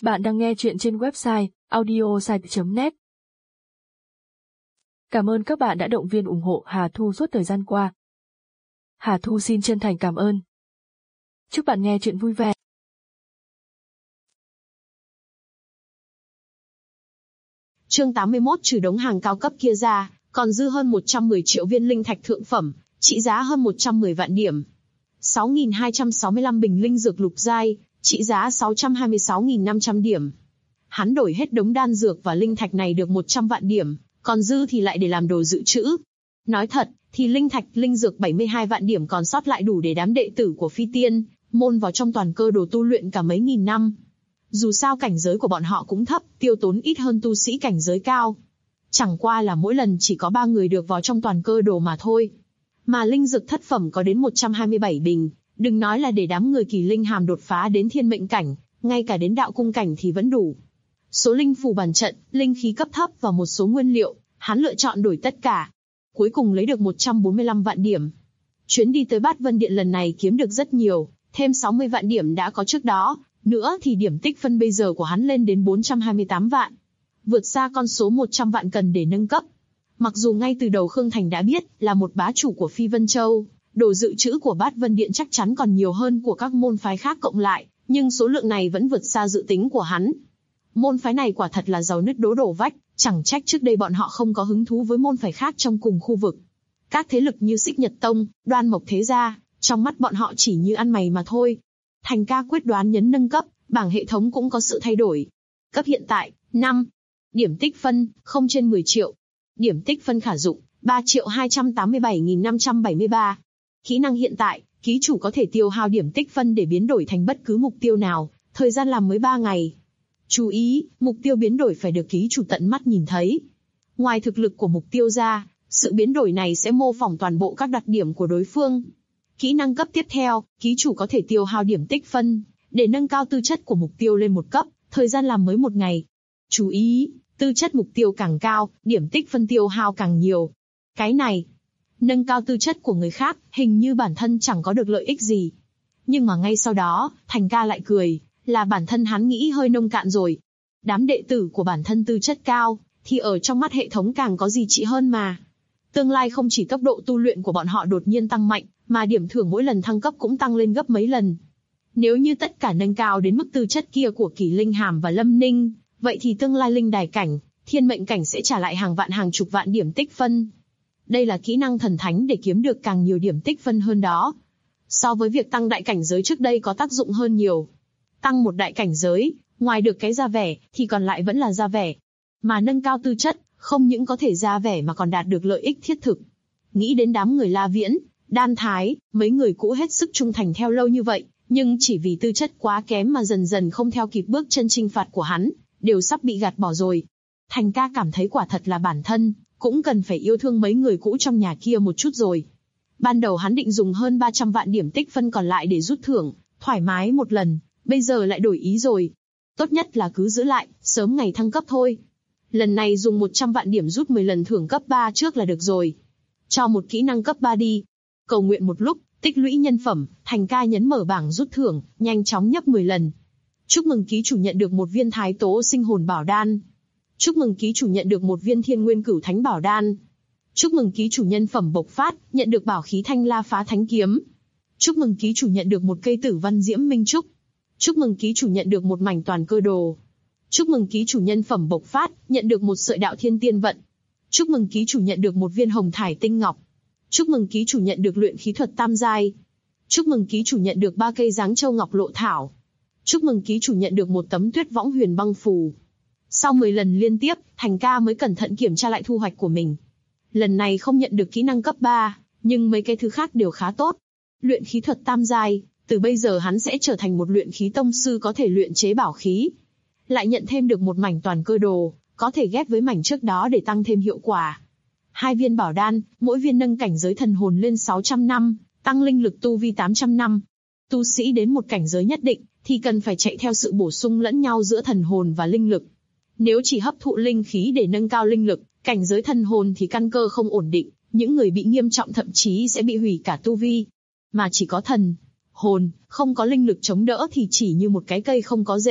Bạn đang nghe chuyện trên website audiosite.net. Cảm ơn các bạn đã động viên ủng hộ Hà Thu suốt thời gian qua. Hà Thu xin chân thành cảm ơn. Chúc bạn nghe chuyện vui vẻ. Chương 81 trừ đống hàng cao cấp kia ra, còn dư hơn 110 triệu viên linh thạch thượng phẩm, trị giá hơn 110 vạn điểm. 6.265 bình linh dược lục giai, trị giá 626.500 điểm. Hắn đổi hết đống đan dược và linh thạch này được 100 vạn điểm, còn dư thì lại để làm đồ dự trữ. Nói thật, thì linh thạch, linh dược 72 vạn điểm còn sót lại đủ để đám đệ tử của Phi Tiên môn vào trong toàn cơ đồ tu luyện cả mấy nghìn năm. Dù sao cảnh giới của bọn họ cũng thấp, tiêu tốn ít hơn tu sĩ cảnh giới cao. Chẳng qua là mỗi lần chỉ có 3 người được vào trong toàn cơ đồ mà thôi. Mà linh dược thất phẩm có đến 127 bình, đừng nói là để đám người kỳ linh hàm đột phá đến thiên mệnh cảnh, ngay cả đến đạo cung cảnh thì vẫn đủ. Số linh phù bàn trận, linh khí cấp thấp và một số nguyên liệu, hắn lựa chọn đổi tất cả. Cuối cùng lấy được 145 vạn điểm. Chuyến đi tới Bát Vân Điện lần này kiếm được rất nhiều, thêm 60 vạn điểm đã có trước đó, nữa thì điểm tích phân bây giờ của hắn lên đến 428 vạn. Vượt xa con số 100 vạn cần để nâng cấp. Mặc dù ngay từ đầu Khương Thành đã biết là một bá chủ của Phi Vân Châu, đồ dự trữ của Bát Vân Điện chắc chắn còn nhiều hơn của các môn phái khác cộng lại, nhưng số lượng này vẫn vượt xa dự tính của hắn. Môn phái này quả thật là giàu nứt đổ vách, chẳng trách trước đây bọn họ không có hứng thú với môn phái khác trong cùng khu vực. Các thế lực như Xích Nhật Tông, Đoan Mộc Thế Gia, trong mắt bọn họ chỉ như ăn mày mà thôi. Thành ca quyết đoán nhấn nâng cấp, bảng hệ thống cũng có sự thay đổi. Cấp hiện tại, 5. Điểm tích phân, 0 trên 10 triệu. Điểm tích phân khả dụng, 3.287.573. Kỹ năng hiện tại, ký chủ có thể tiêu hao điểm tích phân để biến đổi thành bất cứ mục tiêu nào, thời gian làm mới 3 ngày. Chú ý, mục tiêu biến đổi phải được ký chủ tận mắt nhìn thấy. Ngoài thực lực của mục tiêu ra, sự biến đổi này sẽ mô phỏng toàn bộ các đặc điểm của đối phương. Kỹ năng cấp tiếp theo, ký chủ có thể tiêu hao điểm tích phân để nâng cao tư chất của mục tiêu lên một cấp, thời gian làm mới 1 ngày. Chú ý, tư chất mục tiêu càng cao, điểm tích phân tiêu hao càng nhiều. Cái này, nâng cao tư chất của người khác, hình như bản thân chẳng có được lợi ích gì. Nhưng mà ngay sau đó, Thành ca lại cười, là bản thân hắn nghĩ hơi nông cạn rồi. Đám đệ tử của bản thân tư chất cao, thì ở trong mắt hệ thống càng có gì trị hơn mà. Tương lai không chỉ tốc độ tu luyện của bọn họ đột nhiên tăng mạnh, mà điểm thưởng mỗi lần thăng cấp cũng tăng lên gấp mấy lần. Nếu như tất cả nâng cao đến mức tư chất kia của Kỳ Linh Hàm và Lâm Ninh, vậy thì tương lai linh đài cảnh, thiên mệnh cảnh sẽ trả lại hàng vạn hàng chục vạn điểm tích phân. Đây là kỹ năng thần thánh để kiếm được càng nhiều điểm tích phân hơn đó. So với việc tăng đại cảnh giới trước đây có tác dụng hơn nhiều. Tăng một đại cảnh giới, ngoài được cái ra vẻ, thì còn lại vẫn là ra vẻ. Mà nâng cao tư chất, không những có thể ra vẻ mà còn đạt được lợi ích thiết thực. Nghĩ đến đám người La Viễn, Đan Thái, mấy người cũ hết sức trung thành theo lâu như vậy, nhưng chỉ vì tư chất quá kém mà dần dần không theo kịp bước chân chinh phạt của hắn, đều sắp bị gạt bỏ rồi. Thành ca cảm thấy quả thật là bản thân cũng cần phải yêu thương mấy người cũ trong nhà kia một chút rồi. Ban đầu hắn định dùng hơn 300 vạn điểm tích phân còn lại để rút thưởng, thoải mái một lần, bây giờ lại đổi ý rồi. Tốt nhất là cứ giữ lại, sớm ngày thăng cấp thôi. Lần này dùng 100 vạn điểm rút 10 lần thưởng cấp 3 trước là được rồi. Cho một kỹ năng cấp 3 đi. Cầu nguyện một lúc, tích lũy nhân phẩm, Thành ca nhấn mở bảng rút thưởng, nhanh chóng nhấp 10 lần. Chúc mừng ký chủ nhận được một viên Thái Tố Sinh Hồn Bảo Đan. Chúc mừng ký chủ nhận được một viên Thiên Nguyên Cửu Thánh Bảo Đan. Chúc mừng ký chủ nhân phẩm bộc phát, nhận được bảo khí Thanh La Phá Thánh Kiếm. Chúc mừng ký chủ nhận được một cây Tử Văn Diễm Minh Trúc. Chúc mừng ký chủ nhận được một mảnh toàn cơ đồ. Chúc mừng ký chủ nhân phẩm bộc phát, nhận được một sợi đạo thiên tiên vận. Chúc mừng ký chủ nhận được một viên hồng thải tinh ngọc. Chúc mừng ký chủ nhận được luyện khí thuật tam giai. Chúc mừng ký chủ nhận được 3 cây giáng châu ngọc lộ thảo. Chúc mừng ký chủ nhận được một tấm tuyết võng huyền băng phù. Sau 10 lần liên tiếp, Thành ca mới cẩn thận kiểm tra lại thu hoạch của mình. Lần này không nhận được kỹ năng cấp 3, nhưng mấy cái thứ khác đều khá tốt. Luyện khí thuật tam giai, từ bây giờ hắn sẽ trở thành một luyện khí tông sư có thể luyện chế bảo khí. Lại nhận thêm được một mảnh toàn cơ đồ, có thể ghép với mảnh trước đó để tăng thêm hiệu quả. 2 viên bảo đan, mỗi viên nâng cảnh giới thần hồn lên 600 năm, tăng linh lực tu vi 800 năm. Tu sĩ đến một cảnh giới nhất định, thì cần phải chạy theo sự bổ sung lẫn nhau giữa thần hồn và linh lực. Nếu chỉ hấp thụ linh khí để nâng cao linh lực, cảnh giới thần hồn thì căn cơ không ổn định, những người bị nghiêm trọng thậm chí sẽ bị hủy cả tu vi. Mà chỉ có thần hồn, không có linh lực chống đỡ thì chỉ như một cái cây không có rễ,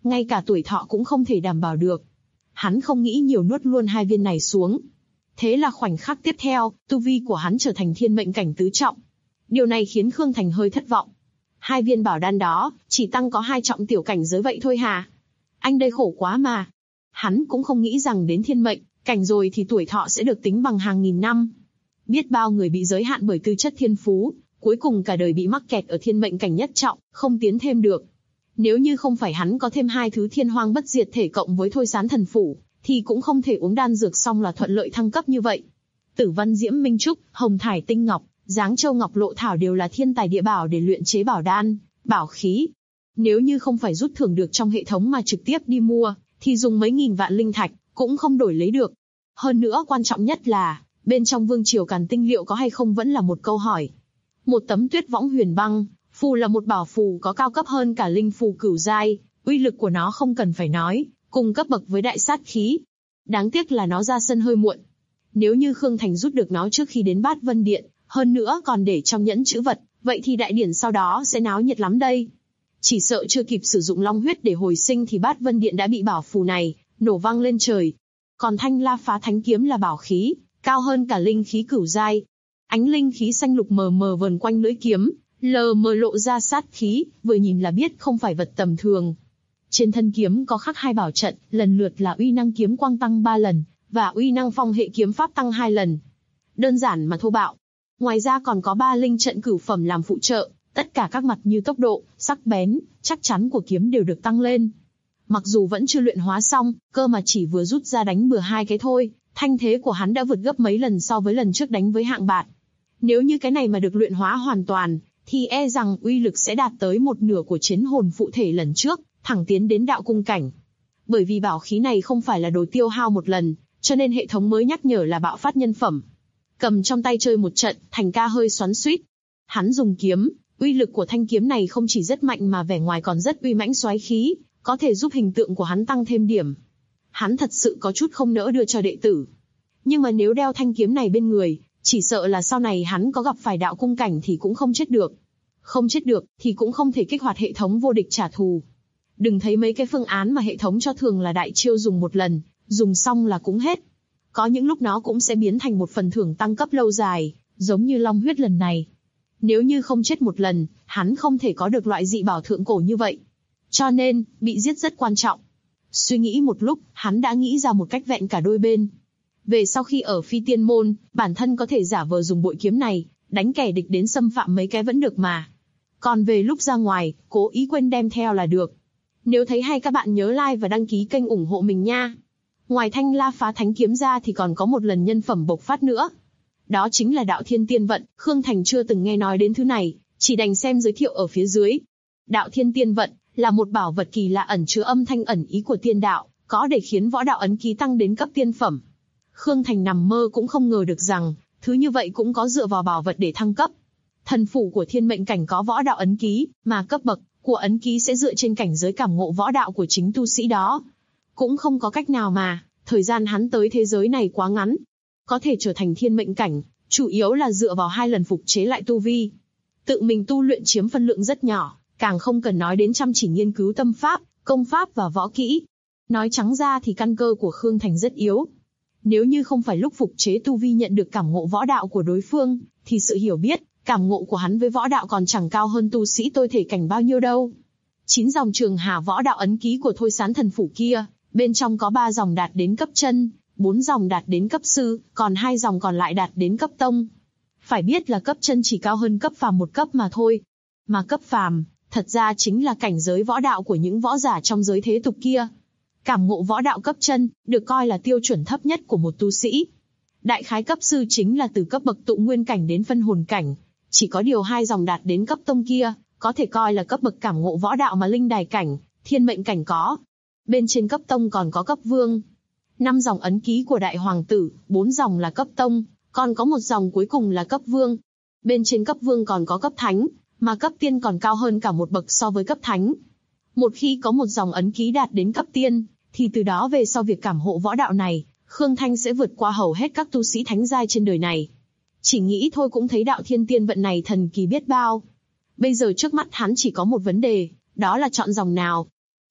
ngay cả tuổi thọ cũng không thể đảm bảo được. Hắn không nghĩ nhiều nuốt luôn 2 viên này xuống. Thế là khoảnh khắc tiếp theo, tu vi của hắn trở thành thiên mệnh cảnh tứ trọng. Điều này khiến Khương Thành hơi thất vọng. 2 viên bảo đan đó, chỉ tăng có 2 trọng tiểu cảnh giới vậy thôi hả? Anh đây khổ quá mà. Hắn cũng không nghĩ rằng đến thiên mệnh cảnh rồi thì tuổi thọ sẽ được tính bằng hàng nghìn năm. Biết bao người bị giới hạn bởi tư chất thiên phú, cuối cùng cả đời bị mắc kẹt ở thiên mệnh cảnh nhất trọng, không tiến thêm được. Nếu như không phải hắn có thêm 2 thứ thiên hoang bất diệt thể cộng với thôi sán thần phủ, thì cũng không thể uống đan dược xong là thuận lợi thăng cấp như vậy. Tử Văn Diễm Minh Trúc, Hồng Thải Tinh Ngọc, Giáng Châu Ngọc Lộ Thảo đều là thiên tài địa bảo để luyện chế bảo đan, bảo khí. Nếu như không phải rút thưởng được trong hệ thống mà trực tiếp đi mua, thì dùng mấy nghìn vạn linh thạch cũng không đổi lấy được. Hơn nữa quan trọng nhất là, bên trong vương triều Càn Tinh liệu có hay không vẫn là một câu hỏi. Một tấm Tuyết Võng Huyền Băng phù là một bảo phù có cao cấp hơn cả linh phù cửu giai, uy lực của nó không cần phải nói, cùng cấp bậc với đại sát khí. Đáng tiếc là nó ra sân hơi muộn. Nếu như Khương Thành rút được nó trước khi đến Bát Vân Điện, hơn nữa còn để trong nhẫn trữ vật, vậy thì đại điển sau đó sẽ náo nhiệt lắm đây. Chỉ sợ chưa kịp sử dụng long huyết để hồi sinh thì Bát Vân Điện đã bị bảo phù này nổ vang lên trời. Còn Thanh La Phá Thánh Kiếm là bảo khí, cao hơn cả linh khí cửu giai. Ánh linh khí xanh lục mờ mờ vần quanh lưỡi kiếm, lờ mờ lộ ra sát khí, vừa nhìn là biết không phải vật tầm thường. Trên thân kiếm có khắc 2 bảo trận, lần lượt là uy năng kiếm quang tăng 3 lần, và uy năng phong hệ kiếm pháp tăng 2 lần. Đơn giản mà thô bạo. Ngoài ra còn có 3 linh trận cửu phẩm làm phụ trợ, tất cả các mặt như tốc độ, sắc bén, chắc chắn của kiếm đều được tăng lên. Mặc dù vẫn chưa luyện hóa xong, cơ mà chỉ vừa rút ra đánh bừa 2 cái thôi, thanh thế của hắn đã vượt gấp mấy lần so với lần trước đánh với hạng bạt. Nếu như cái này mà được luyện hóa hoàn toàn, thì e rằng uy lực sẽ đạt tới 1/2 của chiến hồn phụ thể lần trước, thẳng tiến đến đạo cung cảnh. Bởi vì bảo khí này không phải là đồ tiêu hao một lần, cho nên hệ thống mới nhắc nhở là bạo phát nhân phẩm. Cầm trong tay chơi một trận, Thành ca hơi xoắn xuýt. Hắn dùng kiếm, uy lực của thanh kiếm này không chỉ rất mạnh mà vẻ ngoài còn rất uy mãnh xoáy khí, có thể giúp hình tượng của hắn tăng thêm điểm. Hắn thật sự có chút không nỡ đưa cho đệ tử. Nhưng mà nếu đeo thanh kiếm này bên người, chỉ sợ là sau này hắn có gặp phải đạo cung cảnh thì cũng không chết được. Không chết được thì cũng không thể kích hoạt hệ thống vô địch trả thù. Đừng thấy mấy cái phương án mà hệ thống cho thường là đại chiêu dùng một lần, dùng xong là cũng hết. Có những lúc nó cũng sẽ biến thành một phần thưởng tăng cấp lâu dài, giống như long huyết lần này. Nếu như không chết một lần, hắn không thể có được loại dị bảo thượng cổ như vậy. Cho nên, bị giết rất quan trọng. Suy nghĩ một lúc, hắn đã nghĩ ra một cách vẹn cả đôi bên. Về sau khi ở Phi Tiên Môn, bản thân có thể giả vờ dùng bội kiếm này, đánh kẻ địch đến xâm phạm mấy cái vẫn được mà. Còn về lúc ra ngoài, cố ý quên đem theo là được. Nếu thấy hay các bạn nhớ like và đăng ký kênh ủng hộ mình nha. Ngoài Thanh La Phá Thánh Kiếm ra thì còn có một lần nhân phẩm bộc phát nữa. Đó chính là Đạo Thiên Tiên Vận, Khương Thành chưa từng nghe nói đến thứ này, chỉ đành xem giới thiệu ở phía dưới. Đạo Thiên Tiên Vận là một bảo vật kỳ lạ ẩn chứa âm thanh ẩn ý của tiên đạo, có để khiến võ đạo ấn ký tăng đến cấp tiên phẩm. Khương Thành nằm mơ cũng không ngờ được rằng, thứ như vậy cũng có dựa vào bảo vật để thăng cấp. Thần phủ của thiên mệnh cảnh có võ đạo ấn ký, mà cấp bậc của ấn ký sẽ dựa trên cảnh giới cảm ngộ võ đạo của chính tu sĩ đó. Cũng không có cách nào mà, thời gian hắn tới thế giới này quá ngắn. Có thể trở thành thiên mệnh cảnh, chủ yếu là dựa vào 2 lần phục chế lại tu vi. Tự mình tu luyện chiếm phân lượng rất nhỏ, càng không cần nói đến chăm chỉ nghiên cứu tâm pháp, công pháp và võ kỹ. Nói trắng ra thì căn cơ của Khương Thành rất yếu. Nếu như không phải lúc phục chế tu vi nhận được cảm ngộ võ đạo của đối phương, thì sự hiểu biết, cảm ngộ của hắn với võ đạo còn chẳng cao hơn tu sĩ tôi thể cảnh bao nhiêu đâu. 9 dòng Trường Hà võ đạo ấn ký của thôi sán thần phủ kia, bên trong có 3 dòng đạt đến cấp chân, 4 dòng đạt đến cấp sư, còn 2 dòng còn lại đạt đến cấp tông. Phải biết là cấp chân chỉ cao hơn cấp phàm một cấp mà thôi. Mà cấp phàm, thật ra chính là cảnh giới võ đạo của những võ giả trong giới thế tục kia. Cảm ngộ võ đạo cấp chân, được coi là tiêu chuẩn thấp nhất của một tu sĩ. Đại khái cấp sư chính là từ cấp bậc tụ nguyên cảnh đến phân hồn cảnh. Chỉ có điều 2 dòng đạt đến cấp tông kia, có thể coi là cấp bậc cảm ngộ võ đạo mà linh đài cảnh, thiên mệnh cảnh có. Bên trên cấp tông còn có cấp vương. 5 dòng ấn ký của đại hoàng tử, 4 dòng là cấp tông, còn có 1 dòng cuối cùng là cấp vương. Bên trên cấp vương còn có cấp thánh, mà cấp tiên còn cao hơn cả một bậc so với cấp thánh. Một khi có một dòng ấn ký đạt đến cấp tiên, thì từ đó về sau việc cảm ngộ võ đạo này, Khương Thanh sẽ vượt qua hầu hết các tu sĩ thánh giai trên đời này. Chỉ nghĩ thôi cũng thấy Đạo Thiên Tiên Vận này thần kỳ biết bao. Bây giờ trước mắt hắn chỉ có một vấn đề, đó là chọn dòng nào.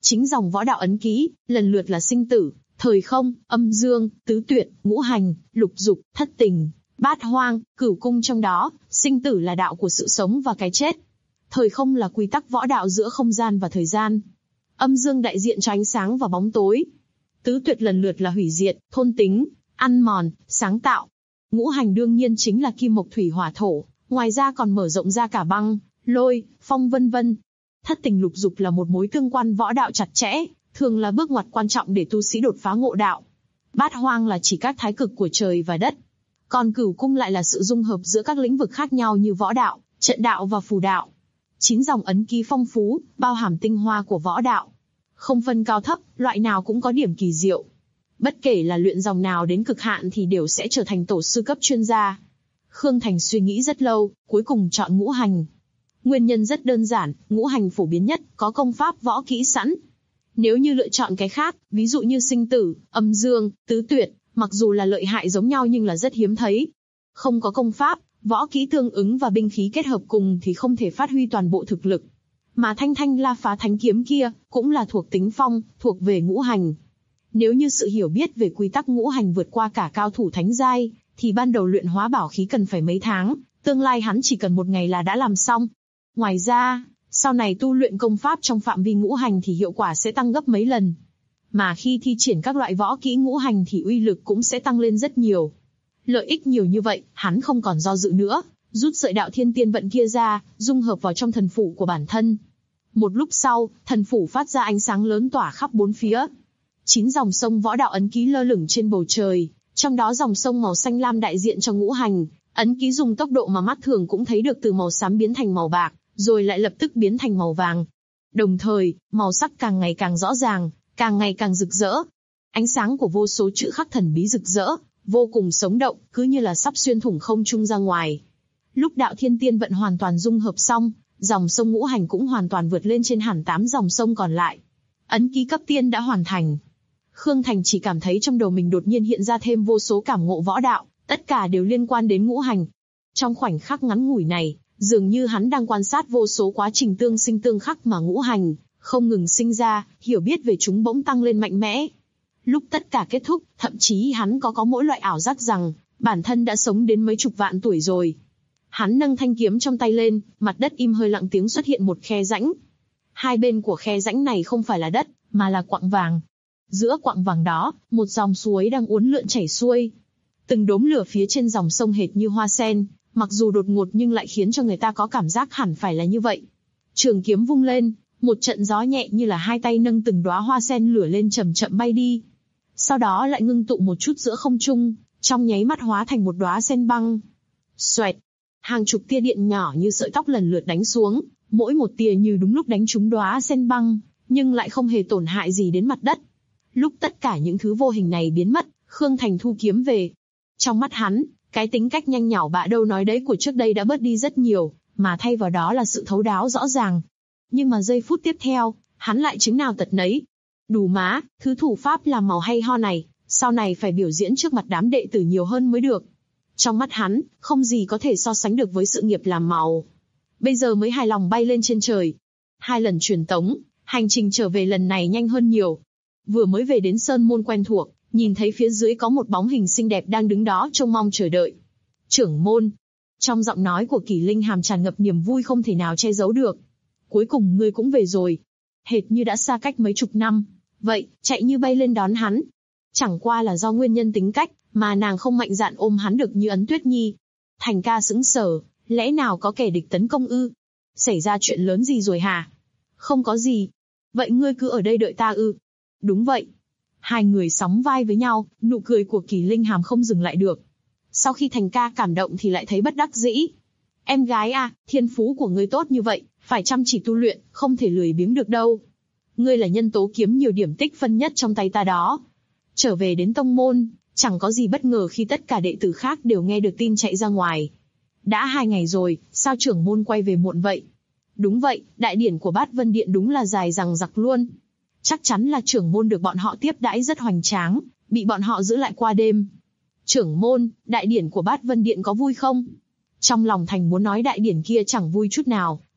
Chính dòng võ đạo ấn ký, lần lượt là sinh tử, thời không, âm dương, tứ tuyệt, ngũ hành, lục dục, thất tình, bát hoang, cửu cung trong đó, sinh tử là đạo của sự sống và cái chết. Thời không là quy tắc võ đạo giữa không gian và thời gian. Âm dương đại diện cho ánh sáng và bóng tối. Tứ tuyệt lần lượt là hủy diệt, thôn tính, ăn mòn, sáng tạo. Ngũ hành đương nhiên chính là kim mộc thủy hỏa thổ, ngoài ra còn mở rộng ra cả băng, lôi, phong vân vân. Thất tình lục dục là một mối tương quan võ đạo chặt chẽ, thường là bước ngoặt quan trọng để tu sĩ đột phá ngộ đạo. Bát hoang là chỉ các thái cực của trời và đất. Còn cửu cung lại là sự dung hợp giữa các lĩnh vực khác nhau như võ đạo, trận đạo và phù đạo. 9 dòng ấn ký phong phú, bao hàm tinh hoa của võ đạo. Không phân cao thấp, loại nào cũng có điểm kỳ diệu. Bất kể là luyện dòng nào đến cực hạn thì đều sẽ trở thành tổ sư cấp chuyên gia. Khương Thành suy nghĩ rất lâu, cuối cùng chọn ngũ hành. Nguyên nhân rất đơn giản, ngũ hành phổ biến nhất, có công pháp võ kỹ sẵn. Nếu như lựa chọn cái khác, ví dụ như sinh tử, âm dương, tứ tuyệt, mặc dù là lợi hại giống nhau nhưng là rất hiếm thấy. Không có công pháp, võ kỹ tương ứng và binh khí kết hợp cùng thì không thể phát huy toàn bộ thực lực. Mà Thanh Thanh La Phá Thánh Kiếm kia, cũng là thuộc tính phong, thuộc về ngũ hành. Nếu như sự hiểu biết về quy tắc ngũ hành vượt qua cả cao thủ thánh giai, thì ban đầu luyện hóa bảo khí cần phải mấy tháng, tương lai hắn chỉ cần 1 ngày là đã làm xong. Ngoài ra, sau này tu luyện công pháp trong phạm vi ngũ hành thì hiệu quả sẽ tăng gấp mấy lần. Mà khi thi triển các loại võ kỹ ngũ hành thì uy lực cũng sẽ tăng lên rất nhiều. Lợi ích nhiều như vậy, hắn không còn do dự nữa, rút sợi đạo thiên tiên vận kia ra, dung hợp vào trong thần phủ của bản thân. Một lúc sau, thần phủ phát ra ánh sáng lớn tỏa khắp bốn phía. 9 dòng sông võ đạo ấn ký lơ lửng trên bầu trời, trong đó dòng sông màu xanh lam đại diện cho ngũ hành, ấn ký dùng tốc độ mà mắt thường cũng thấy được từ màu xám biến thành màu bạc, rồi lại lập tức biến thành màu vàng. Đồng thời, màu sắc càng ngày càng rõ ràng, càng ngày càng rực rỡ. Ánh sáng của vô số chữ khắc thần bí rực rỡ, vô cùng sống động, cứ như là sắp xuyên thủng không trung ra ngoài. Lúc đạo thiên tiên vận hoàn toàn dung hợp xong, dòng sông ngũ hành cũng hoàn toàn vượt lên trên hẳn 8 dòng sông còn lại. Ấn ký cấp tiên đã hoàn thành. Khương Thành chỉ cảm thấy trong đầu mình đột nhiên hiện ra thêm vô số cảm ngộ võ đạo, tất cả đều liên quan đến ngũ hành. Trong khoảnh khắc ngắn ngủi này, dường như hắn đang quan sát vô số quá trình tương sinh tương khắc mà ngũ hành không ngừng sinh ra, hiểu biết về chúng bỗng tăng lên mạnh mẽ. Lúc tất cả kết thúc, thậm chí hắn có mỗi loại ảo giác rằng bản thân đã sống đến mấy chục vạn tuổi rồi. Hắn nâng thanh kiếm trong tay lên, mặt đất im hơi lặng tiếng xuất hiện một khe rãnh. Hai bên của khe rãnh này không phải là đất, mà là quặng vàng. Giữa quặng vàng đó, một dòng suối đang uốn lượn chảy xuôi. Từng đốm lửa phía trên dòng sông hệt như hoa sen, mặc dù đột ngột nhưng lại khiến cho người ta có cảm giác hẳn phải là như vậy. Trường kiếm vung lên, một trận gió nhẹ như là hai tay nâng từng đóa hoa sen lửa lên chậm chậm bay đi. Sau đó lại ngưng tụ một chút giữa không trung, trong nháy mắt hóa thành một đóa sen băng. Xoẹt, hàng chục tia điện nhỏ như sợi tóc lần lượt đánh xuống, mỗi một tia như đúng lúc đánh trúng đóa sen băng, nhưng lại không hề tổn hại gì đến mặt đất. Lúc tất cả những thứ vô hình này biến mất, Khương Thành thu kiếm về. Trong mắt hắn, cái tính cách nhanh nhảu bạ đâu nói đấy của trước đây đã bớt đi rất nhiều, mà thay vào đó là sự thấu đáo rõ ràng. Nhưng mà giây phút tiếp theo, hắn lại chứng nào tật nấy. Đủ má, thứ thủ pháp làm màu hay ho này, sau này phải biểu diễn trước mặt đám đệ tử nhiều hơn mới được. Trong mắt hắn, không gì có thể so sánh được với sự nghiệp làm màu. Bây giờ mới hài lòng bay lên trên trời. 2 lần truyền tống, hành trình trở về lần này nhanh hơn nhiều. Vừa mới về đến sơn môn quen thuộc, nhìn thấy phía dưới có một bóng hình xinh đẹp đang đứng đó trông mong chờ đợi. Trưởng môn. Trong giọng nói của Kỷ Linh Hàm tràn ngập niềm vui không thể nào che giấu được. Cuối cùng ngươi cũng về rồi. Hệt như đã xa cách mấy chục năm. Vậy, chạy như bay lên đón hắn. Chẳng qua là do nguyên nhân tính cách, mà nàng không mạnh dạn ôm hắn được như Ấn Tuyết Nhi. Thành ca sững sờ, lẽ nào có kẻ địch tấn công ư? Xảy ra chuyện lớn gì rồi hả? Không có gì. Vậy ngươi cứ ở đây đợi ta ư? Đúng vậy. Hai người sóng vai với nhau, nụ cười của Kỷ Linh Hàm không dừng lại được. Sau khi Thành ca cảm động thì lại thấy bất đắc dĩ. Em gái à, thiên phú của ngươi tốt như vậy, phải chăm chỉ tu luyện, không thể lười biếng được đâu. Ngươi là nhân tố kiếm nhiều điểm tích phân nhất trong tay ta đó. Trở về đến tông môn, chẳng có gì bất ngờ khi tất cả đệ tử khác đều nghe được tin chạy ra ngoài. Đã 2 ngày rồi, sao trưởng môn quay về muộn vậy? Đúng vậy, đại điển của Bát Vân Điện đúng là dài dằng dặc luôn. Chắc chắn là trưởng môn được bọn họ tiếp đãi rất hoành tráng, bị bọn họ giữ lại qua đêm. Trưởng môn, đại điển của Bát Vân Điện có vui không? Trong lòng Thành muốn nói đại điển kia chẳng vui chút nào,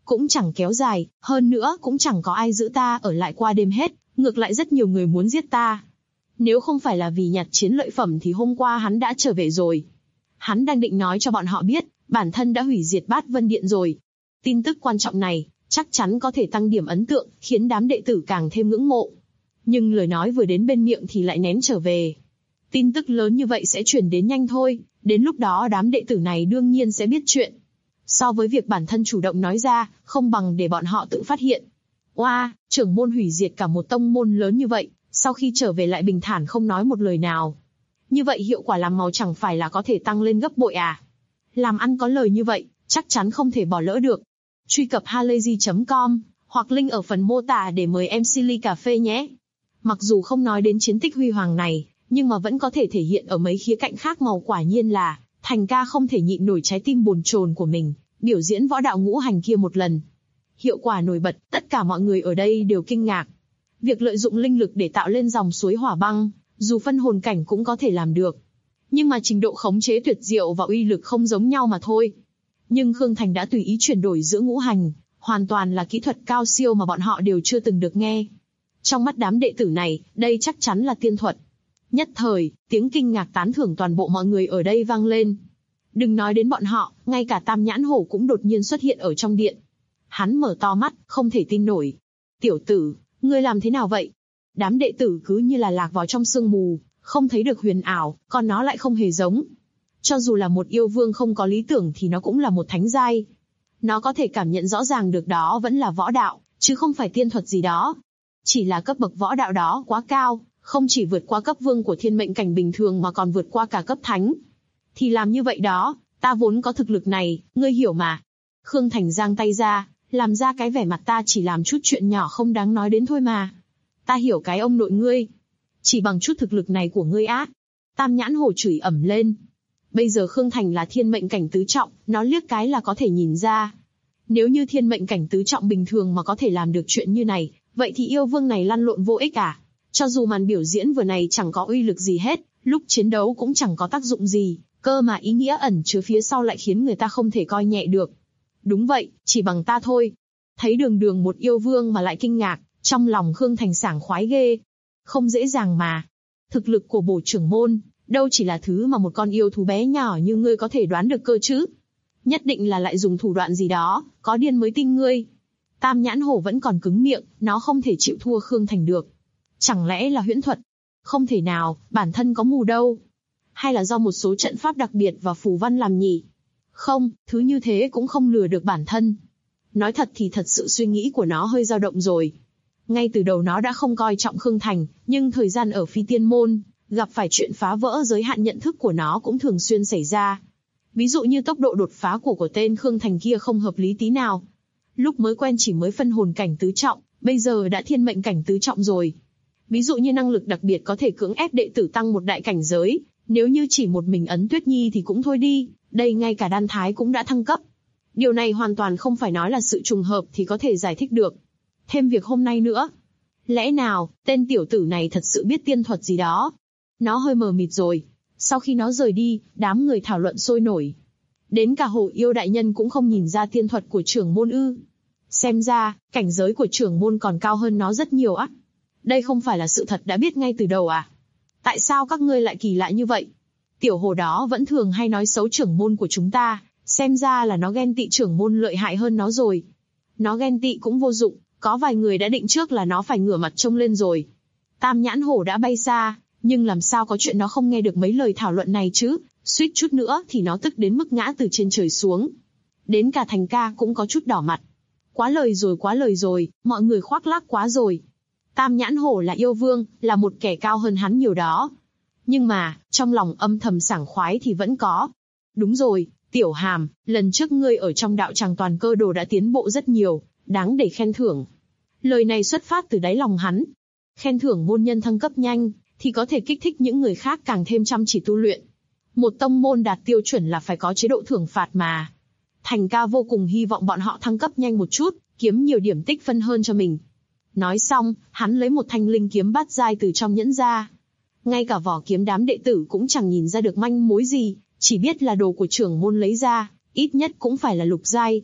cũng chẳng kéo dài, hơn nữa cũng chẳng có ai giữ ta ở lại qua đêm hết, ngược lại rất nhiều người muốn giết ta. Nếu không phải là vì nhặt chiến lợi phẩm thì hôm qua hắn đã trở về rồi. Hắn đang định nói cho bọn họ biết, bản thân đã hủy diệt Bát Vân Điện rồi. Tin tức quan trọng này, chắc chắn có thể tăng điểm ấn tượng, khiến đám đệ tử càng thêm ngưỡng mộ. Nhưng lời nói vừa đến bên miệng thì lại nén trở về. Tin tức lớn như vậy sẽ chuyển đến nhanh thôi, đến lúc đó đám đệ tử này đương nhiên sẽ biết chuyện. So với việc bản thân chủ động nói ra, không bằng để bọn họ tự phát hiện. Oa, trưởng môn hủy diệt cả một tông môn lớn như vậy, sau khi trở về lại bình thản không nói một lời nào. Như vậy hiệu quả làm màu chẳng phải là có thể tăng lên gấp bội à? Làm ăn có lời như vậy, chắc chắn không thể bỏ lỡ được. Truy cập halayzi.com, hoặc link ở phần mô tả để mời MC ly cà phê nhé. Mặc dù không nói đến chiến tích huy hoàng này, nhưng mà vẫn có thể thể hiện ở mấy khía cạnh khác màu quả nhiên là, Thành ca không thể nhịn nổi trái tim bồn chồn của mình, biểu diễn võ đạo ngũ hành kia một lần. Hiệu quả nổi bật, tất cả mọi người ở đây đều kinh ngạc. Việc lợi dụng linh lực để tạo lên dòng suối hỏa băng, dù phân hồn cảnh cũng có thể làm được. Nhưng mà trình độ khống chế tuyệt diệu và uy lực không giống nhau mà thôi. Nhưng Khương Thành đã tùy ý chuyển đổi giữa ngũ hành, hoàn toàn là kỹ thuật cao siêu mà bọn họ đều chưa từng được nghe. Trong mắt đám đệ tử này, đây chắc chắn là tiên thuật. Nhất thời, tiếng kinh ngạc tán thưởng toàn bộ mọi người ở đây vang lên. Đừng nói đến bọn họ, ngay cả Tam Nhãn Hổ cũng đột nhiên xuất hiện ở trong điện. Hắn mở to mắt, không thể tin nổi. Tiểu tử, ngươi làm thế nào vậy? Đám đệ tử cứ như là lạc vào trong sương mù, không thấy được huyền ảo, còn nó lại không hề giống. Cho dù là một yêu vương không có lý tưởng thì nó cũng là một thánh giai. Nó có thể cảm nhận rõ ràng được đó vẫn là võ đạo, chứ không phải tiên thuật gì đó. Chỉ là cấp bậc võ đạo đó quá cao, không chỉ vượt qua cấp vương của thiên mệnh cảnh bình thường mà còn vượt qua cả cấp thánh. Thì làm như vậy đó, ta vốn có thực lực này, ngươi hiểu mà. Khương Thành giang tay ra, làm ra cái vẻ mặt ta chỉ làm chút chuyện nhỏ không đáng nói đến thôi mà. Ta hiểu cái ông nội ngươi. Chỉ bằng chút thực lực này của ngươi á. Tam Nhãn Hổ chửi ẩm lên. Bây giờ Khương Thành là thiên mệnh cảnh tứ trọng, nó liếc cái là có thể nhìn ra. Nếu như thiên mệnh cảnh tứ trọng bình thường mà có thể làm được chuyện như này, vậy thì yêu vương này lăn lộn vô ích à? Cho dù màn biểu diễn vừa này chẳng có uy lực gì hết, lúc chiến đấu cũng chẳng có tác dụng gì, cơ mà ý nghĩa ẩn chứa phía sau lại khiến người ta không thể coi nhẹ được. Đúng vậy, chỉ bằng ta thôi. Thấy đường đường một yêu vương mà lại kinh ngạc, trong lòng Khương Thành sảng khoái ghê. Không dễ dàng mà. Thực lực của bổ trưởng môn, đâu chỉ là thứ mà một con yêu thú bé nhỏ như ngươi có thể đoán được cơ chứ. Nhất định là lại dùng thủ đoạn gì đó, có điên mới tin ngươi. Tam Nhãn Hổ vẫn còn cứng miệng, nó không thể chịu thua Khương Thành được. Chẳng lẽ là huyễn thuật? Không thể nào, bản thân có mù đâu. Hay là do một số trận pháp đặc biệt và phù văn làm nhỉ? Không, thứ như thế cũng không lừa được bản thân. Nói thật thì thật sự suy nghĩ của nó hơi dao động rồi. Ngay từ đầu nó đã không coi trọng Khương Thành, nhưng thời gian ở Phi Tiên Môn, gặp phải chuyện phá vỡ giới hạn nhận thức của nó cũng thường xuyên xảy ra. Ví dụ như tốc độ đột phá của tên Khương Thành kia không hợp lý tí nào. Lúc mới quen chỉ mới phân hồn cảnh tứ trọng, bây giờ đã thiên mệnh cảnh tứ trọng rồi. Ví dụ như năng lực đặc biệt có thể cưỡng ép đệ tử tăng một đại cảnh giới, nếu như chỉ một mình Ấn Tuyết Nhi thì cũng thôi đi, đây ngay cả Đan Thái cũng đã thăng cấp. Điều này hoàn toàn không phải nói là sự trùng hợp thì có thể giải thích được. Thêm việc hôm nay nữa. Lẽ nào, tên tiểu tử này thật sự biết tiên thuật gì đó? Nó hơi mờ mịt rồi. Sau khi nó rời đi, đám người thảo luận sôi nổi. Đến cả Hổ Yêu đại nhân cũng không nhìn ra tiên thuật của trưởng môn ư. Xem ra, cảnh giới của trưởng môn còn cao hơn nó rất nhiều á. Đây không phải là sự thật đã biết ngay từ đầu à? Tại sao các ngươi lại kỳ lạ như vậy? Tiểu hồ đó vẫn thường hay nói xấu trưởng môn của chúng ta, xem ra là nó ghen tị trưởng môn lợi hại hơn nó rồi. Nó ghen tị cũng vô dụng, có vài người đã định trước là nó phải ngửa mặt trông lên rồi. Tam Nhãn Hổ đã bay xa, nhưng làm sao có chuyện nó không nghe được mấy lời thảo luận này chứ, suýt chút nữa thì nó tức đến mức ngã từ trên trời xuống. Đến cả Thành ca cũng có chút đỏ mặt. Quá lời rồi, mọi người khoác lác quá rồi. Tam Nhãn Hổ là yêu vương, là một kẻ cao hơn hắn nhiều đó. Nhưng mà, trong lòng âm thầm sảng khoái thì vẫn có. Đúng rồi, Tiểu Hàm, lần trước ngươi ở trong đạo tràng toàn cơ đồ đã tiến bộ rất nhiều, đáng để khen thưởng. Lời này xuất phát từ đáy lòng hắn. Khen thưởng môn nhân thăng cấp nhanh, thì có thể kích thích những người khác càng thêm chăm chỉ tu luyện. Một tông môn đạt tiêu chuẩn là phải có chế độ thưởng phạt mà. Thành ca vô cùng hy vọng bọn họ thăng cấp nhanh một chút, kiếm nhiều điểm tích phân hơn cho mình. Nói xong, hắn lấy một thanh linh kiếm bát giai từ trong nhẫn ra. Ngay cả vỏ kiếm đám đệ tử cũng chẳng nhìn ra được manh mối gì, chỉ biết là đồ của trưởng môn lấy ra, ít nhất cũng phải là lục giai.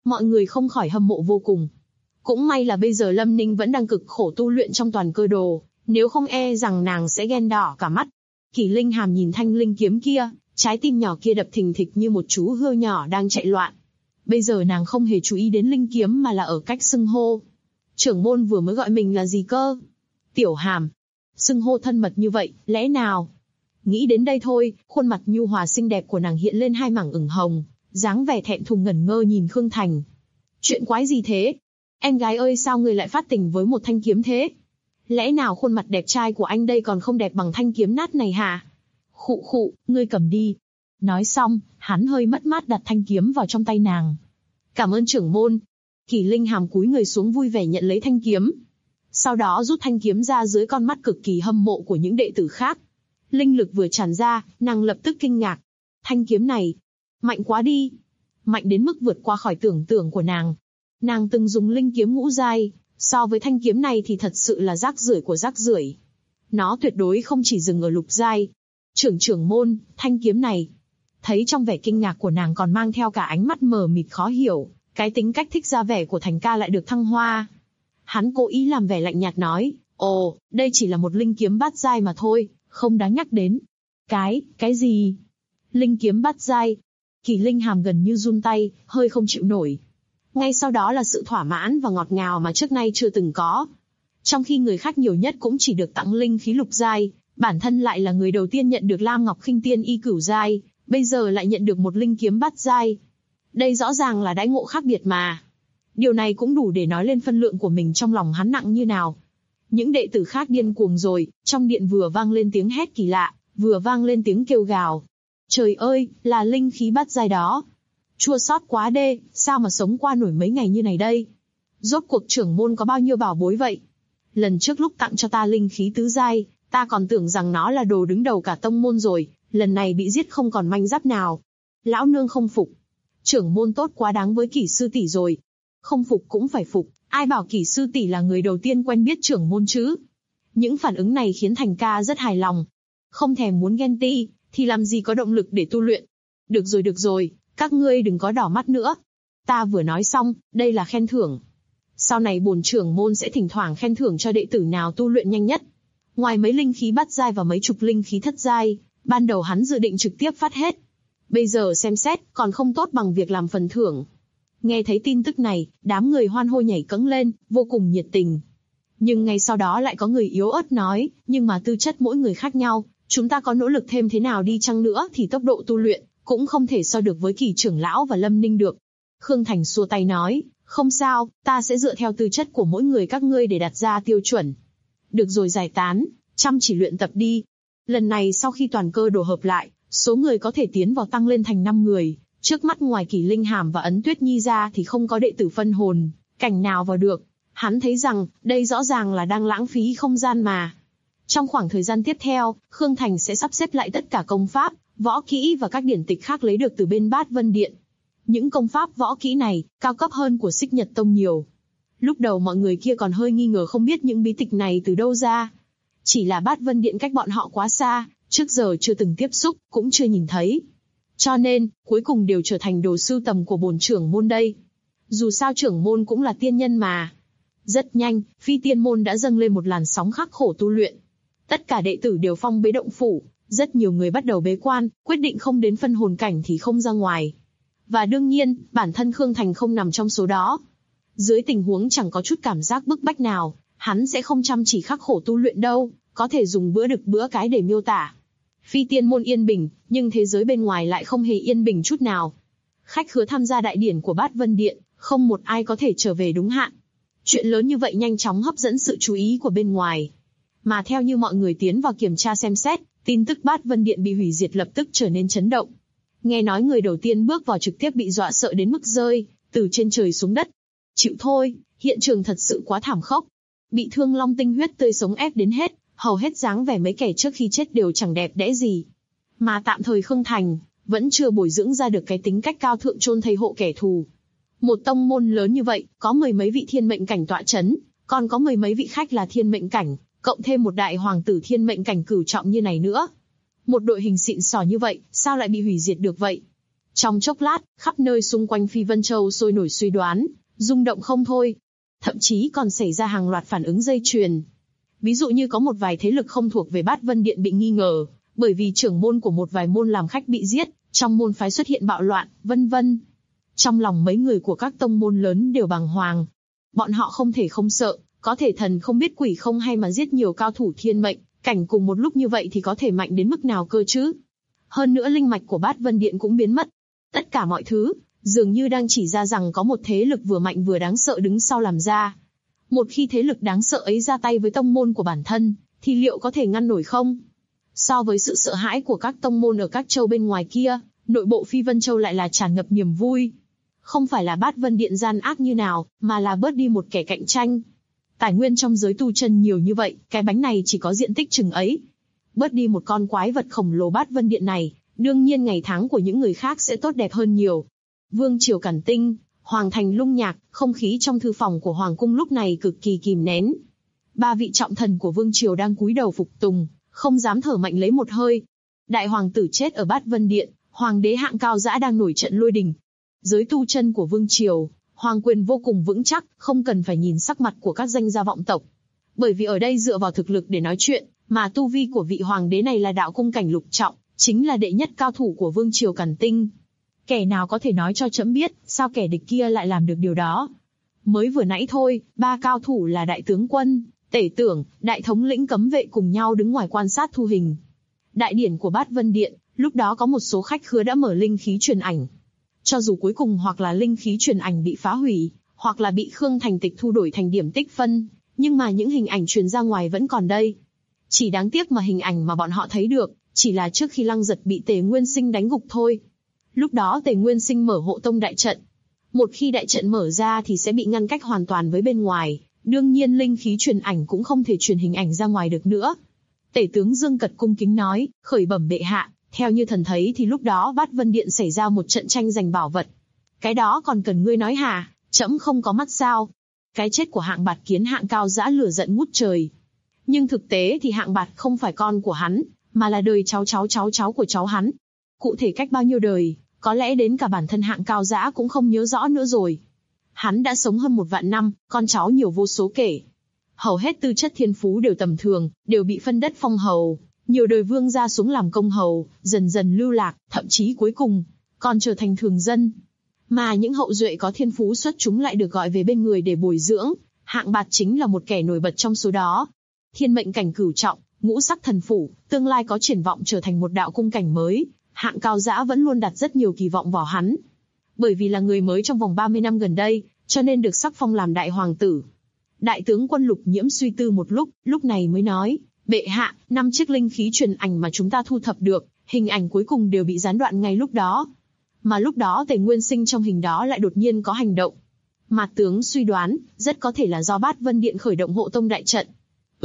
Mọi người không khỏi hâm mộ vô cùng. Cũng may là bây giờ Lâm Ninh vẫn đang cực khổ tu luyện trong toàn cơ đồ, nếu không e rằng nàng sẽ ghen đỏ cả mắt. Kỷ Linh Hàm nhìn thanh linh kiếm kia, trái tim nhỏ kia đập thình thịch như một chú hươu nhỏ đang chạy loạn. Bây giờ nàng không hề chú ý đến linh kiếm mà là ở cách xưng hô. Trưởng môn vừa mới gọi mình là gì cơ? Tiểu Hàm. Xưng hô thân mật như vậy, lẽ nào? Nghĩ đến đây thôi, khuôn mặt nhu hòa xinh đẹp của nàng hiện lên hai mảng ửng hồng, dáng vẻ thẹn thùng ngẩn ngơ nhìn Khương Thành. Chuyện quái gì thế? Em gái ơi, sao người lại phát tình với một thanh kiếm thế? Lẽ nào khuôn mặt đẹp trai của anh đây còn không đẹp bằng thanh kiếm nát này hả? Khụ khụ, ngươi cầm đi. Nói xong, hắn hơi mất mát đặt thanh kiếm vào trong tay nàng. Cảm ơn trưởng môn. Kỷ Linh Hàm cúi người xuống vui vẻ nhận lấy thanh kiếm. Sau đó rút thanh kiếm ra dưới con mắt cực kỳ hâm mộ của những đệ tử khác. Linh lực vừa tràn ra, nàng lập tức kinh ngạc. Thanh kiếm này, mạnh quá đi. Mạnh đến mức vượt qua khỏi tưởng tượng của nàng. Nàng từng dùng linh kiếm ngũ giai, so với thanh kiếm này thì thật sự là rác rưởi của rác rưởi. Nó tuyệt đối không chỉ dừng ở lục giai. Trưởng môn, thanh kiếm này. Thấy trong vẻ kinh ngạc của nàng còn mang theo cả ánh mắt mờ mịt khó hiểu, cái tính cách thích ra vẻ của Thành ca lại được thăng hoa. Hắn cố ý làm vẻ lạnh nhạt nói, ồ, đây chỉ là một linh kiếm bát giai mà thôi, không đáng nhắc đến. Cái gì? Linh kiếm bát giai? Kỷ Linh Hàm gần như run tay, hơi không chịu nổi. Ngay sau đó là sự thỏa mãn và ngọt ngào mà trước nay chưa từng có. Trong khi người khác nhiều nhất cũng chỉ được tặng linh khí lục giai, bản thân lại là người đầu tiên nhận được Lam Ngọc Khinh Tiên Y cửu giai, bây giờ lại nhận được một linh kiếm bát giai. Đây rõ ràng là đãi ngộ khác biệt mà. Điều này cũng đủ để nói lên phân lượng của mình trong lòng hắn nặng như nào. Những đệ tử khác điên cuồng rồi, trong điện vừa vang lên tiếng hét kỳ lạ, vừa vang lên tiếng kêu gào. Trời ơi, là linh khí bát giai đó. Chua xót quá đê, sao mà sống qua nổi mấy ngày như này đây? Rốt cuộc trưởng môn có bao nhiêu bảo bối vậy? Lần trước lúc tặng cho ta linh khí tứ giai, ta còn tưởng rằng nó là đồ đứng đầu cả tông môn rồi, lần này bị giết không còn manh giáp nào. Lão nương không phục. Trưởng môn tốt quá đáng với Kỷ sư tỷ rồi. Không phục cũng phải phục, ai bảo Kỷ sư tỷ là người đầu tiên quen biết trưởng môn chứ? Những phản ứng này khiến Thành ca rất hài lòng. Không thèm muốn ghen tị, thì làm gì có động lực để tu luyện. Được rồi, các ngươi đừng có đỏ mắt nữa. Ta vừa nói xong, đây là khen thưởng. Sau này bổn trưởng môn sẽ thỉnh thoảng khen thưởng cho đệ tử nào tu luyện nhanh nhất. Ngoài mấy linh khí bát giai và mấy chục linh khí thất giai, ban đầu hắn dự định trực tiếp phát hết. Bây giờ xem xét, còn không tốt bằng việc làm phần thưởng. Nghe thấy tin tức này, đám người hoan hô nhảy cẫng lên, vô cùng nhiệt tình. Nhưng ngay sau đó lại có người yếu ớt nói, nhưng mà tư chất mỗi người khác nhau, chúng ta có nỗ lực thêm thế nào đi chăng nữa thì tốc độ tu luyện cũng không thể so được với Kỷ trưởng lão và Lâm Ninh được. Khương Thành xua tay nói, không sao, ta sẽ dựa theo tư chất của mỗi người các ngươi để đặt ra tiêu chuẩn. Được rồi, giải tán, chăm chỉ luyện tập đi. Lần này sau khi toàn cơ đồ hợp lại, số người có thể tiến vào tăng lên thành 5 người. Trước mắt ngoài Kỷ Linh Hàm và Ấn Tuyết Nhi ra thì không có đệ tử phân hồn cảnh nào vào được. Hắn thấy rằng, đây rõ ràng là đang lãng phí không gian mà. Trong khoảng thời gian tiếp theo, Khương Thành sẽ sắp xếp lại tất cả công pháp, võ kỹ và các điển tịch khác lấy được từ bên Bát Vân Điện. Những công pháp võ kỹ này, cao cấp hơn của Xích Nhật Tông nhiều. Lúc đầu mọi người kia còn hơi nghi ngờ không biết những bí tịch này từ đâu ra. Chỉ là Bát Vân Điện cách bọn họ quá xa, trước giờ chưa từng tiếp xúc, cũng chưa nhìn thấy. Cho nên, cuối cùng đều trở thành đồ sưu tầm của bổn trưởng môn đây. Dù sao trưởng môn cũng là tiên nhân mà. Rất nhanh, Phi Tiên môn đã dâng lên một làn sóng khắc khổ tu luyện. Tất cả đệ tử đều phong bế động phủ, rất nhiều người bắt đầu bế quan, quyết định không đến phân hồn cảnh thì không ra ngoài. Và đương nhiên, bản thân Khương Thành không nằm trong số đó. Dưới tình huống chẳng có chút cảm giác bức bách nào, hắn sẽ không chăm chỉ khắc khổ tu luyện đâu, có thể dùng bữa đực bữa cái để miêu tả. Phi Tiên môn yên bình, nhưng thế giới bên ngoài lại không hề yên bình chút nào. Khách khứa tham gia đại điển của Bát Vân Điện, không một ai có thể trở về đúng hạn. Chuyện lớn như vậy nhanh chóng hấp dẫn sự chú ý của bên ngoài. Mà theo như mọi người tiến vào kiểm tra xem xét, tin tức Bát Vân Điện bị hủy diệt lập tức trở nên chấn động. Nghe nói người đầu tiên bước vào trực tiếp bị dọa sợ đến mức rơi từ trên trời xuống đất. Chịu thôi, hiện trường thật sự quá thảm khốc. Bị thương long tinh huyết tươi sống ép đến hết, hầu hết dáng vẻ mấy kẻ trước khi chết đều chẳng đẹp đẽ gì. Mà tạm thời Khương Thành vẫn chưa bồi dưỡng ra được cái tính cách cao thượng chôn thây hộ kẻ thù. Một tông môn lớn như vậy, có mười mấy vị thiên mệnh cảnh tọa chấn, còn có mười mấy vị khách là thiên mệnh cảnh, cộng thêm một đại hoàng tử thiên mệnh cảnh cửu trọng như này nữa. Một đội hình xịn sò như vậy, sao lại bị hủy diệt được vậy? Trong chốc lát, khắp nơi xung quanh Phi Vân Châu sôi nổi suy đoán, rung động không thôi. Thậm chí còn xảy ra hàng loạt phản ứng dây chuyền. Ví dụ như có một vài thế lực không thuộc về Bát Vân Điện bị nghi ngờ, bởi vì trưởng môn của một vài môn làm khách bị giết, trong môn phái xuất hiện bạo loạn, vân vân. Trong lòng mấy người của các tông môn lớn đều bàng hoàng. Bọn họ không thể không sợ, có thể thần không biết quỷ không hay mà giết nhiều cao thủ thiên mệnh, cảnh cùng một lúc như vậy thì có thể mạnh đến mức nào cơ chứ? Hơn nữa linh mạch của Bát Vân Điện cũng biến mất. Tất cả mọi thứ, dường như đang chỉ ra rằng có một thế lực vừa mạnh vừa đáng sợ đứng sau làm ra. Một khi thế lực đáng sợ ấy ra tay với tông môn của bản thân, thì liệu có thể ngăn nổi không? So với sự sợ hãi của các tông môn ở các châu bên ngoài kia, nội bộ Phi Vân Châu lại là tràn ngập niềm vui. Không phải là Bát Vân Điện gian ác như nào, mà là bớt đi một kẻ cạnh tranh. Tài nguyên trong giới tu chân nhiều như vậy, cái bánh này chỉ có diện tích chừng ấy. Bớt đi một con quái vật khổng lồ Bát Vân Điện này, đương nhiên ngày tháng của những người khác sẽ tốt đẹp hơn nhiều. Vương triều Cẩn Tinh, Hoàng thành Lung Nhạc, không khí trong thư phòng của Hoàng cung lúc này cực kỳ kìm nén. Ba vị trọng thần của Vương triều đang cúi đầu phục tùng, không dám thở mạnh lấy một hơi. Đại hoàng tử chết ở Bát Vân Điện, hoàng đế hạng cao dã đang nổi trận lôi đình. Giới tu chân của Vương triều, hoàng quyền vô cùng vững chắc, không cần phải nhìn sắc mặt của các danh gia vọng tộc. Bởi vì ở đây dựa vào thực lực để nói chuyện, mà tu vi của vị hoàng đế này là đạo cung cảnh lục trọng, chính là đệ nhất cao thủ của Vương triều Cẩn Tinh. Kẻ nào có thể nói cho trẫm biết, sao kẻ địch kia lại làm được điều đó? Mới vừa nãy thôi, ba cao thủ là đại tướng quân, tể tưởng, đại thống lĩnh cấm vệ cùng nhau đứng ngoài quan sát thu hình. Đại điển của Bát Vân Điện, lúc đó có một số khách khứa đã mở linh khí truyền ảnh. Cho dù cuối cùng hoặc là linh khí truyền ảnh bị phá hủy, hoặc là bị Khương Thành Tịch thu đổi thành điểm tích phân, nhưng mà những hình ảnh truyền ra ngoài vẫn còn đây. Chỉ đáng tiếc mà hình ảnh mà bọn họ thấy được, chỉ là trước khi Lăng Giật bị Tề Nguyên Sinh đánh gục thôi. Lúc đó Tề Nguyên Sinh mở hộ tông đại trận. Một khi đại trận mở ra thì sẽ bị ngăn cách hoàn toàn với bên ngoài, đương nhiên linh khí truyền ảnh cũng không thể truyền hình ảnh ra ngoài được nữa. Tể tướng Dương Cật cung kính nói, khởi bẩm bệ hạ, theo như thần thấy thì lúc đó Bát Vân Điện xảy ra một trận tranh giành bảo vật. Cái đó còn cần ngươi nói hả, trẫm không có mắt sao? Cái chết của Hạng Bạt khiến Hạng Cao Dã lửa giận ngút trời. Nhưng thực tế thì Hạng Bạt không phải con của hắn, mà là đời cháu của cháu hắn. Cụ thể cách bao nhiêu đời, có lẽ đến cả bản thân Hạng Cao Dã cũng không nhớ rõ nữa rồi. Hắn đã sống hơn 1 vạn năm, con cháu nhiều vô số kể. Hầu hết tư chất thiên phú đều tầm thường, đều bị phân đất phong hầu. Nhiều đời vương gia xuống làm công hầu, dần dần lưu lạc, thậm chí cuối cùng còn trở thành thường dân. Mà những hậu duệ có thiên phú xuất chúng lại được gọi về bên người để bồi dưỡng. Hạng Bạt chính là một kẻ nổi bật trong số đó. Thiên mệnh cảnh cửu trọng, ngũ sắc thần phủ, tương lai có triển vọng trở thành một đạo cung cảnh mới. Hạng Cao Dã vẫn luôn đặt rất nhiều kỳ vọng vào hắn. Bởi vì là người mới trong vòng 30 năm gần đây, cho nên được sắc phong làm đại hoàng tử. Đại tướng quân Lục Nhiễm suy tư một lúc này mới nói, bệ hạ, 5 chiếc linh khí truyền ảnh mà chúng ta thu thập được, hình ảnh cuối cùng đều bị gián đoạn ngay lúc đó. Mà lúc đó Tề Nguyên Sinh trong hình đó lại đột nhiên có hành động. Mạt tướng suy đoán, rất có thể là do Bát Vân Điện khởi động hộ tông đại trận.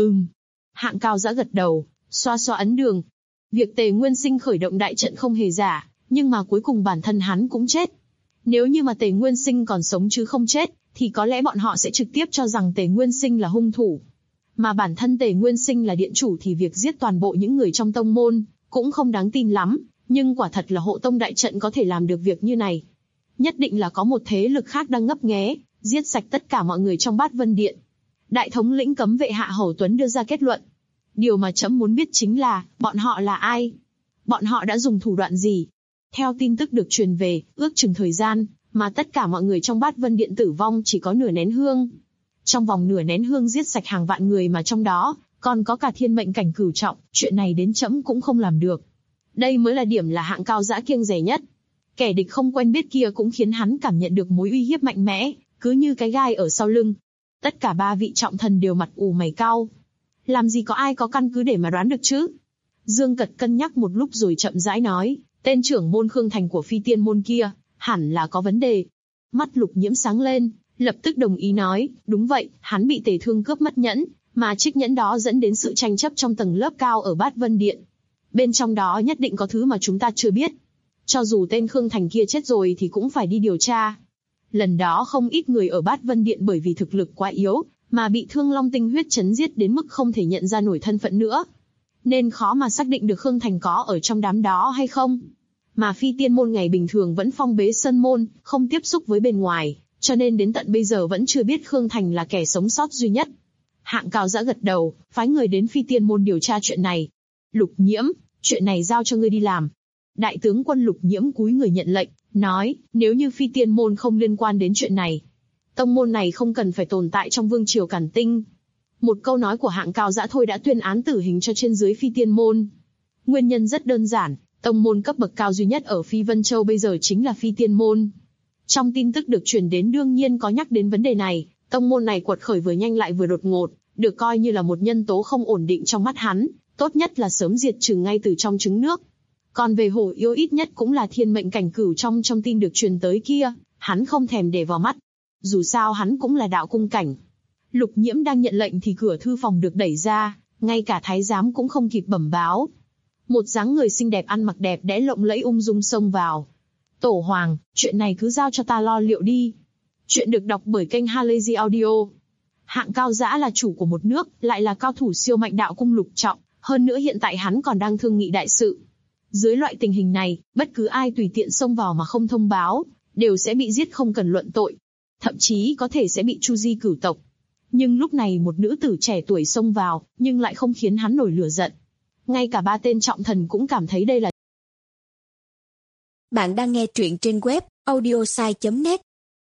Hạng Cao Dã gật đầu, xoa xoa ấn đường. Việc Tề Nguyên Sinh khởi động đại trận không hề giả, nhưng mà cuối cùng bản thân hắn cũng chết. Nếu như mà Tề Nguyên Sinh còn sống chứ không chết, thì có lẽ bọn họ sẽ trực tiếp cho rằng Tề Nguyên Sinh là hung thủ. Mà bản thân Tề Nguyên Sinh là điện chủ thì việc giết toàn bộ những người trong tông môn cũng không đáng tin lắm, nhưng quả thật là hộ tông đại trận có thể làm được việc như này. Nhất định là có một thế lực khác đang ngấp nghé, giết sạch tất cả mọi người trong Bát Vân Điện. Đại thống lĩnh cấm vệ Hạ Hầu Tuấn đưa ra kết luận. Điều mà trẫm muốn biết chính là, bọn họ là ai? Bọn họ đã dùng thủ đoạn gì? Theo tin tức được truyền về, ước chừng thời gian mà tất cả mọi người trong Bát Vân Điện tử vong chỉ có nửa nén hương. Trong vòng nửa nén hương giết sạch hàng vạn người mà trong đó còn có cả thiên mệnh cảnh cửu trọng, chuyện này đến trẫm cũng không làm được. Đây mới là điểm là Hạng Cao Dã kiêng dè nhất. Kẻ địch không quen biết kia cũng khiến hắn cảm nhận được mối uy hiếp mạnh mẽ, cứ như cái gai ở sau lưng. Tất cả ba vị trọng thần đều mặt ủ mày cau. Làm gì có ai có căn cứ để mà đoán được chứ? Dương Cật cân nhắc một lúc rồi chậm rãi nói, tên trưởng môn Khương Thành của Phi Tiên môn kia, hẳn là có vấn đề. Mắt Lục Nhiễm sáng lên, lập tức đồng ý nói, đúng vậy, hắn bị Tề Thương cướp mất nhẫn, mà chiếc nhẫn đó dẫn đến sự tranh chấp trong tầng lớp cao ở Bát Vân Điện. Bên trong đó nhất định có thứ mà chúng ta chưa biết. Cho dù tên Khương Thành kia chết rồi thì cũng phải đi điều tra. Lần đó không ít người ở Bát Vân Điện bởi vì thực lực quá yếu, mà bị Thương Long tinh huyết chấn giết đến mức không thể nhận ra nổi thân phận nữa. Nên khó mà xác định được Khương Thành có ở trong đám đó hay không. Mà Phi Tiên môn ngày bình thường vẫn phong bế sân môn, không tiếp xúc với bên ngoài, cho nên đến tận bây giờ vẫn chưa biết Khương Thành là kẻ sống sót duy nhất. Hạng Cao Dã gật đầu, phái người đến Phi Tiên môn điều tra chuyện này. Lục Nhiễm, chuyện này giao cho ngươi đi làm. Đại tướng quân Lục Nhiễm cúi người nhận lệnh, nói, nếu như Phi Tiên môn không liên quan đến chuyện này, tông môn này không cần phải tồn tại trong vương triều Càn Tinh. Một câu nói của Hạng Cao Dã thôi đã tuyên án tử hình cho trên dưới Phi Tiên môn. Nguyên nhân rất đơn giản, tông môn cấp bậc cao duy nhất ở Phi Vân Châu bây giờ chính là Phi Tiên môn. Trong tin tức được truyền đến đương nhiên có nhắc đến vấn đề này, tông môn này quật khởi vừa nhanh lại vừa đột ngột, được coi như là một nhân tố không ổn định trong mắt hắn, tốt nhất là sớm diệt trừ ngay từ trong trứng nước. Còn về Hổ Yêu ít nhất cũng là thiên mệnh cảnh cửu trong tin được truyền tới kia, hắn không thèm để vào mắt. Dù sao hắn cũng là đạo cung cảnh. Lục Nhiễm đang nhận lệnh thì cửa thư phòng được đẩy ra, ngay cả thái giám cũng không kịp bẩm báo. Một dáng người xinh đẹp ăn mặc đẹp đẽ lộng lẫy ung dung xông vào. Tổ Hoàng, chuyện này cứ giao cho ta lo liệu đi. Chuyện được đọc bởi kênh Halazy Audio. Hạng Cao Dã là chủ của một nước, lại là cao thủ siêu mạnh đạo cung lục trọng, hơn nữa hiện tại hắn còn đang thương nghị đại sự. Dưới loại tình hình này, bất cứ ai tùy tiện xông vào mà không thông báo, đều sẽ bị giết không cần luận tội. Thậm chí có thể sẽ bị tru di cửu tộc. Nhưng lúc này một nữ tử trẻ tuổi xông vào, nhưng lại không khiến hắn nổi lửa giận. Ngay cả ba tên trọng thần cũng cảm thấy đây là... Bạn đang nghe truyện trên web audiosai.net.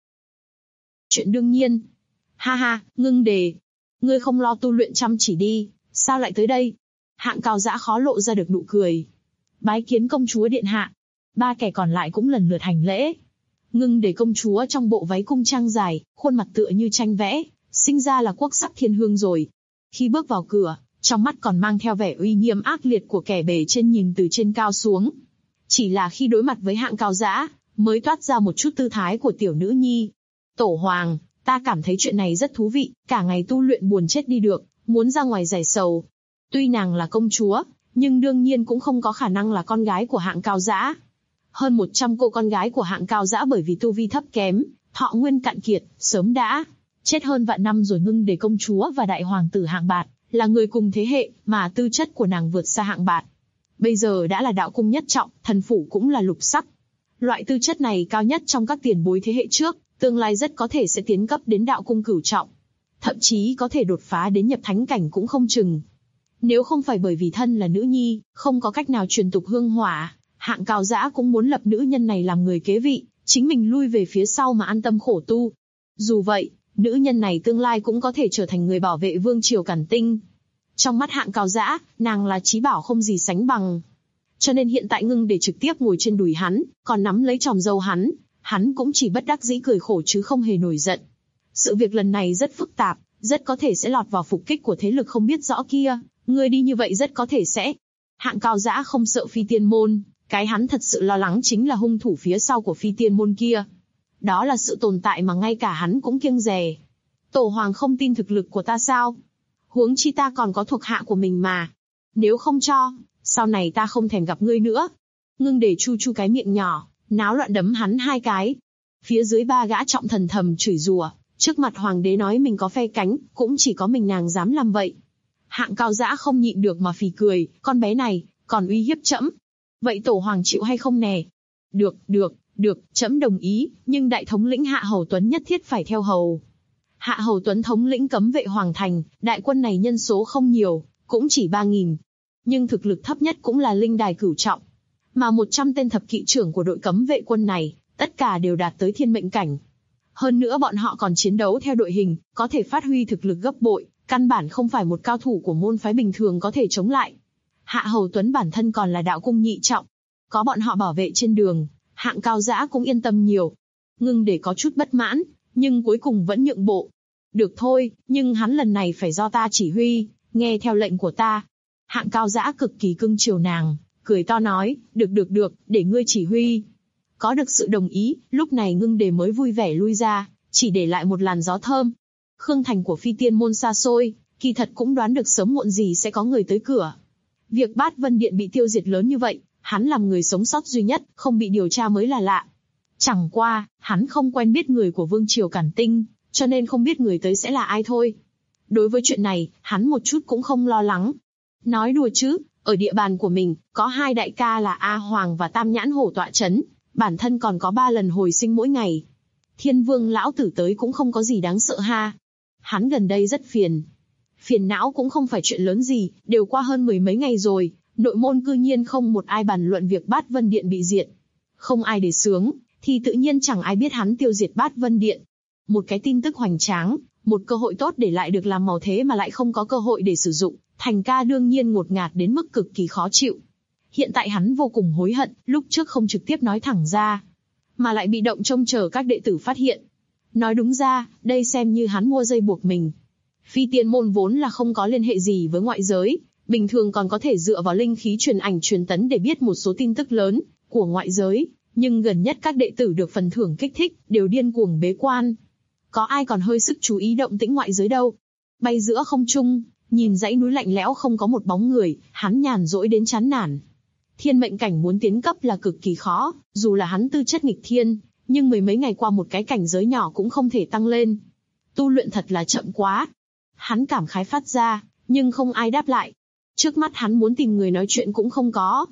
Chuyện đương nhiên. Ha ha, Ngưng Đề. Ngươi không lo tu luyện chăm chỉ đi, sao lại tới đây? Hạng Cao Dã khó lộ ra được nụ cười. Bái kiến công chúa điện hạ. Ba kẻ còn lại cũng lần lượt hành lễ. Ngưng Đề công chúa trong bộ váy cung trang dài, khuôn mặt tựa như tranh vẽ, sinh ra là quốc sắc thiên hương rồi. Khi bước vào cửa, trong mắt còn mang theo vẻ uy nghiêm ác liệt của kẻ bề trên nhìn từ trên cao xuống. Chỉ là khi đối mặt với Hạng Cao Dã, mới toát ra một chút tư thái của tiểu nữ nhi. Tổ Hoàng, ta cảm thấy chuyện này rất thú vị, cả ngày tu luyện buồn chết đi được, muốn ra ngoài giải sầu. Tuy nàng là công chúa, nhưng đương nhiên cũng không có khả năng là con gái của Hạng Cao Dã. Hơn 100 cô con gái của Hạng Cao Dã bởi vì tu vi thấp kém, thọ nguyên cạn kiệt, sớm đã chết hơn vạn năm rồi. Ngưng Đề công chúa và đại hoàng tử Hạng Bạt là người cùng thế hệ, mà tư chất của nàng vượt xa Hạng Bạt. Bây giờ đã là đạo cung nhất trọng, thần phủ cũng là lục sắc. Loại tư chất này cao nhất trong các tiền bối thế hệ trước, tương lai rất có thể sẽ tiến cấp đến đạo cung cửu trọng. Thậm chí có thể đột phá đến nhập thánh cảnh cũng không chừng. Nếu không phải bởi vì thân là nữ nhi, không có cách nào truyền tục hương hỏa, Hạng Cao Dã cũng muốn lập nữ nhân này làm người kế vị, chính mình lui về phía sau mà an tâm khổ tu. Dù vậy, nữ nhân này tương lai cũng có thể trở thành người bảo vệ vương triều Càn Tinh. Trong mắt Hạng Cao Dã, nàng là chí bảo không gì sánh bằng. Cho nên hiện tại Ngưng Đề trực tiếp ngồi trên đùi hắn, còn nắm lấy tròm râu hắn cũng chỉ bất đắc dĩ cười khổ chứ không hề nổi giận. Sự việc lần này rất phức tạp, rất có thể sẽ lọt vào phục kích của thế lực không biết rõ kia, ngươi đi như vậy rất có thể sẽ... Hạng Cao Dã không sợ Phi Tiên môn, cái hắn thật sự lo lắng chính là hung thủ phía sau của Phi Tiên môn kia. Đó là sự tồn tại mà ngay cả hắn cũng kiêng dè. Tổ Hoàng không tin thực lực của ta sao? Huống chi ta còn có thuộc hạ của mình mà. Nếu không cho, sau này ta không thèm gặp ngươi nữa. Ngưng Đề chu chu cái miệng nhỏ, náo loạn đấm hắn 2 cái. Phía dưới 3 gã trọng thần thầm chửi rủa, trước mặt hoàng đế nói mình có phe cánh, cũng chỉ có mình nàng dám làm vậy. Hạng Cao Dã không nhịn được mà phì cười, con bé này, còn uy hiếp trẫm. Vậy Tổ Hoàng chịu hay không nè? Được, trẫm đồng ý, nhưng đại thống lĩnh Hạ Hầu Tuấn nhất thiết phải theo hầu. Hạ Hầu Tuấn thống lĩnh cấm vệ hoàng thành, đại quân này nhân số không nhiều, cũng chỉ 3.000. Nhưng thực lực thấp nhất cũng là linh đài cửu trọng. Mà 100 tên thập kỵ trưởng của đội cấm vệ quân này, tất cả đều đạt tới thiên mệnh cảnh. Hơn nữa bọn họ còn chiến đấu theo đội hình, có thể phát huy thực lực gấp bội, căn bản không phải một cao thủ của môn phái bình thường có thể chống lại. Hạ Hầu Tuấn bản thân còn là đạo cung nhị trọng. Có bọn họ bảo vệ trên đường, Hạng Cao Dã cũng yên tâm nhiều. Ngưng Đề có chút bất mãn, nhưng cuối cùng vẫn nhượng bộ. Được thôi, nhưng hắn lần này phải do ta chỉ huy, nghe theo lệnh của ta. Hạng Cao Dã cực kỳ cưng chiều nàng, cười to nói, được, để ngươi chỉ huy. Có được sự đồng ý, lúc này Ngưng Đề mới vui vẻ lui ra, chỉ để lại một làn gió thơm. Khương thành của Phi Tiên môn xa xôi, kỳ thật cũng đoán được sớm muộn gì sẽ có người tới cửa. Việc Bát Vân Điện bị tiêu diệt lớn như vậy, hắn làm người sống sót duy nhất, không bị điều tra mới là lạ. Chẳng qua, hắn không quen biết người của vương triều Càn Tinh, cho nên không biết người tới sẽ là ai thôi. Đối với chuyện này, hắn một chút cũng không lo lắng. Nói đùa chứ, Ở địa bàn của mình, có 2 đại ca là A Hoàng và Tam Nhãn Hổ tọa chấn, bản thân còn có 3 lần hồi sinh mỗi ngày. Thiên Vương lão tử tới cũng không có gì đáng sợ ha. Hắn gần đây rất phiền. Phiền não cũng không phải chuyện lớn gì, đều qua hơn 10 mấy ngày rồi, nội môn cư nhiên không một ai bàn luận việc Bát Vân Điện bị diệt. Không ai đề xướng, thì tự nhiên chẳng ai biết hắn tiêu diệt Bát Vân Điện. Một cái tin tức hoành tráng, một cơ hội tốt để lại được làm màu thế mà lại không có cơ hội để sử dụng, Thành ca đương nhiên ngột ngạt đến mức cực kỳ khó chịu. Hiện tại hắn vô cùng hối hận, lúc trước không trực tiếp nói thẳng ra, mà lại bị động trông chờ các đệ tử phát hiện. Nói đúng ra, đây xem như hắn mua dây buộc mình. Phi tiên môn vốn là không có liên hệ gì với ngoại giới, bình thường còn có thể dựa vào linh khí truyền ảnh truyền tấn để biết một số tin tức lớn của ngoại giới, nhưng gần nhất các đệ tử được phần thưởng kích thích, đều điên cuồng bế quan. Có ai còn hơi sức chú ý động tĩnh ngoại giới đâu. Bay giữa không trung, nhìn dãy núi lạnh lẽo không có một bóng người, hắn nhàn rỗi đến chán nản. Thiên mệnh cảnh muốn tiến cấp là cực kỳ khó, dù là hắn tư chất nghịch thiên, nhưng mười mấy ngày qua một cái cảnh giới nhỏ cũng không thể tăng lên. Tu luyện thật là chậm quá. Hắn cảm khái phát ra, nhưng không ai đáp lại. Trước mắt hắn muốn tìm người nói chuyện cũng không có.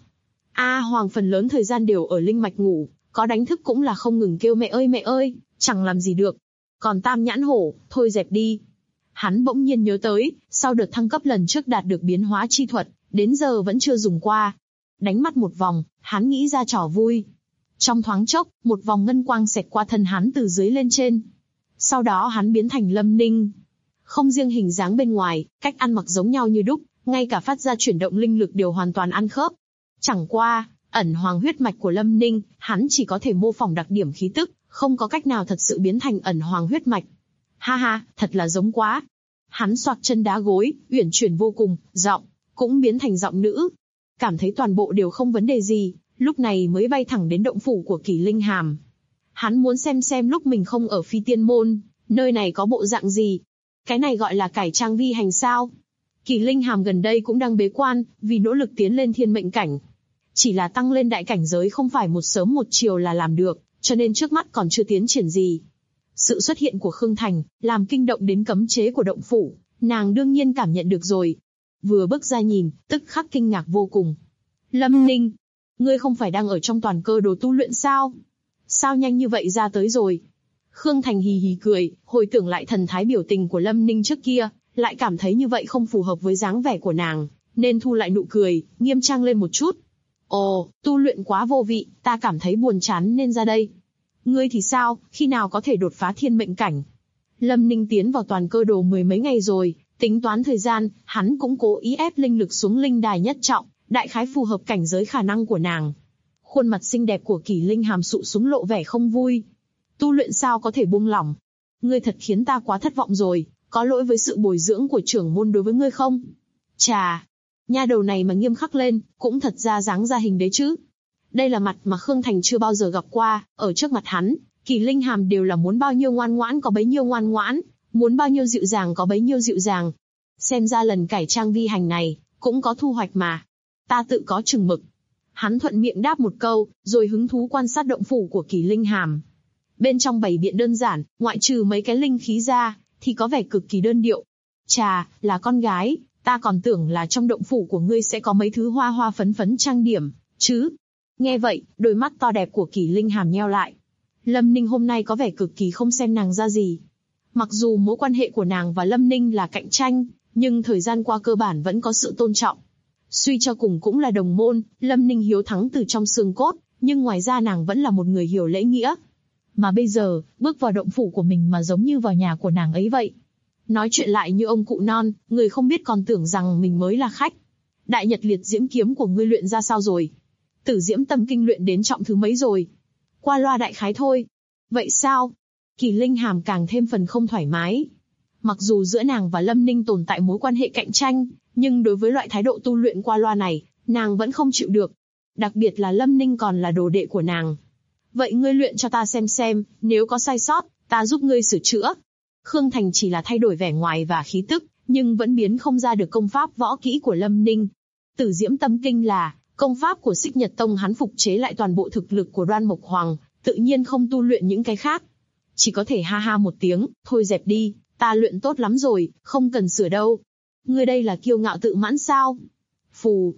A Hoàng phần lớn thời gian đều ở linh mạch ngủ, có đánh thức cũng là không ngừng kêu mẹ ơi, chẳng làm gì được. Còn Tam Nhãn Hổ, thôi dẹp đi. Hắn bỗng nhiên nhớ tới, sau đợt thăng cấp lần trước đạt được biến hóa chi thuật, đến giờ vẫn chưa dùng qua. Đánh mắt một vòng, hắn nghĩ ra trò vui. Trong thoáng chốc, một vòng ngân quang xẹt qua thân hắn từ dưới lên trên. Sau đó hắn biến thành Lâm Ninh. Không riêng hình dáng bên ngoài, cách ăn mặc giống nhau như đúc, ngay cả phát ra chuyển động linh lực đều hoàn toàn ăn khớp. Chẳng qua, ẩn hoàng huyết mạch của Lâm Ninh, hắn chỉ có thể mô phỏng đặc điểm khí tức, không có cách nào thật sự biến thành ẩn hoàng huyết mạch. Ha ha, thật là giống quá. Hắn xoạc chân đá gối, uyển chuyển vô cùng, giọng cũng biến thành giọng nữ. Cảm thấy toàn bộ đều không vấn đề gì, lúc này mới bay thẳng đến động phủ của Kỷ Linh Hàm. Hắn muốn xem lúc mình không ở Phi Tiên Môn, nơi này có bộ dạng gì. Cái này gọi là cải trang vi hành sao? Kỷ Linh Hàm gần đây cũng đang bế quan, vì nỗ lực tiến lên thiên mệnh cảnh. Chỉ là tăng lên đại cảnh giới không phải một sớm một chiều là làm được, cho nên trước mắt còn chưa tiến triển gì. Sự xuất hiện của Khương Thành, làm kinh động đến cấm chế của động phủ, nàng đương nhiên cảm nhận được rồi. Vừa bước ra nhìn, tức khắc kinh ngạc vô cùng. Lâm Ninh, ngươi không phải đang ở trong toàn cơ đồ tu luyện sao? Sao nhanh như vậy ra tới rồi? Khương Thành hì hì cười, hồi tưởng lại thần thái biểu tình của Lâm Ninh trước kia, lại cảm thấy như vậy không phù hợp với dáng vẻ của nàng, nên thu lại nụ cười, nghiêm trang lên một chút. Ồ, tu luyện quá vô vị, ta cảm thấy buồn chán nên ra đây. Ngươi thì sao, khi nào có thể đột phá thiên mệnh cảnh? Lâm Ninh tiến vào toàn cơ đồ mười mấy ngày rồi, tính toán thời gian, hắn cũng cố ý ép linh lực xuống linh đài nhất trọng, đại khái phù hợp cảnh giới khả năng của nàng. Khuôn mặt xinh đẹp của Kỷ Linh Hàm sụ xuống lộ vẻ không vui. Tu luyện sao có thể buông lỏng? Ngươi thật khiến ta quá thất vọng rồi, có lỗi với sự bồi dưỡng của trưởng môn đối với ngươi không? Chà, nha đầu này mà nghiêm khắc lên, cũng thật ra dáng ra hình đấy chứ. Đây là mặt mà Khương Thành chưa bao giờ gặp qua, ở trước mặt hắn, Kỷ Linh Hàm đều là muốn bao nhiêu ngoan ngoãn có bấy nhiêu ngoan ngoãn, muốn bao nhiêu dịu dàng có bấy nhiêu dịu dàng. Xem ra lần cải trang vi hành này, cũng có thu hoạch mà. Ta tự có chừng mực. Hắn thuận miệng đáp một câu, rồi hứng thú quan sát động phủ của Kỷ Linh Hàm. Bên trong bày biện đơn giản, ngoại trừ mấy cái linh khí ra, thì có vẻ cực kỳ đơn điệu. Chà, là con gái, ta còn tưởng là trong động phủ của ngươi sẽ có mấy thứ hoa hoa phấn phấn trang điểm, chứ. Nghe vậy, đôi mắt to đẹp của Kỷ Linh Hàm nheo lại. Lâm Ninh hôm nay có vẻ cực kỳ không xem nàng ra gì. Mặc dù mối quan hệ của nàng và Lâm Ninh là cạnh tranh, nhưng thời gian qua cơ bản vẫn có sự tôn trọng. Suy cho cùng cũng là đồng môn, Lâm Ninh hiếu thắng từ trong xương cốt, nhưng ngoài ra nàng vẫn là một người hiểu lễ nghĩa. Mà bây giờ, bước vào động phủ của mình mà giống như vào nhà của nàng ấy vậy. Nói chuyện lại như ông cụ non, người không biết còn tưởng rằng mình mới là khách. Đại Nhật Liệt Diễm kiếm của ngươi luyện ra sao rồi? Tử Diễm Tâm Kinh luyện đến trọng thứ mấy rồi? Qua loa đại khái thôi. Vậy sao? Kỷ Linh Hàm càng thêm phần không thoải mái. Mặc dù giữa nàng và Lâm Ninh tồn tại mối quan hệ cạnh tranh, nhưng đối với loại thái độ tu luyện qua loa này, nàng vẫn không chịu được. Đặc biệt là Lâm Ninh còn là đồ đệ của nàng. Vậy ngươi luyện cho ta xem, nếu có sai sót, ta giúp ngươi sửa chữa. Khương Thành chỉ là thay đổi vẻ ngoài và khí tức, nhưng vẫn biến không ra được công pháp võ kỹ của Lâm Ninh. Tử Diễm Tâm Kinh là công pháp của Xích Nhật Tông, hắn phục chế lại toàn bộ thực lực của Đoan Mộc Hoàng, tự nhiên không tu luyện những cái khác. Chỉ có thể ha ha một tiếng, thôi dẹp đi, ta luyện tốt lắm rồi, không cần sửa đâu. Ngươi đây là kiêu ngạo tự mãn sao? Phù,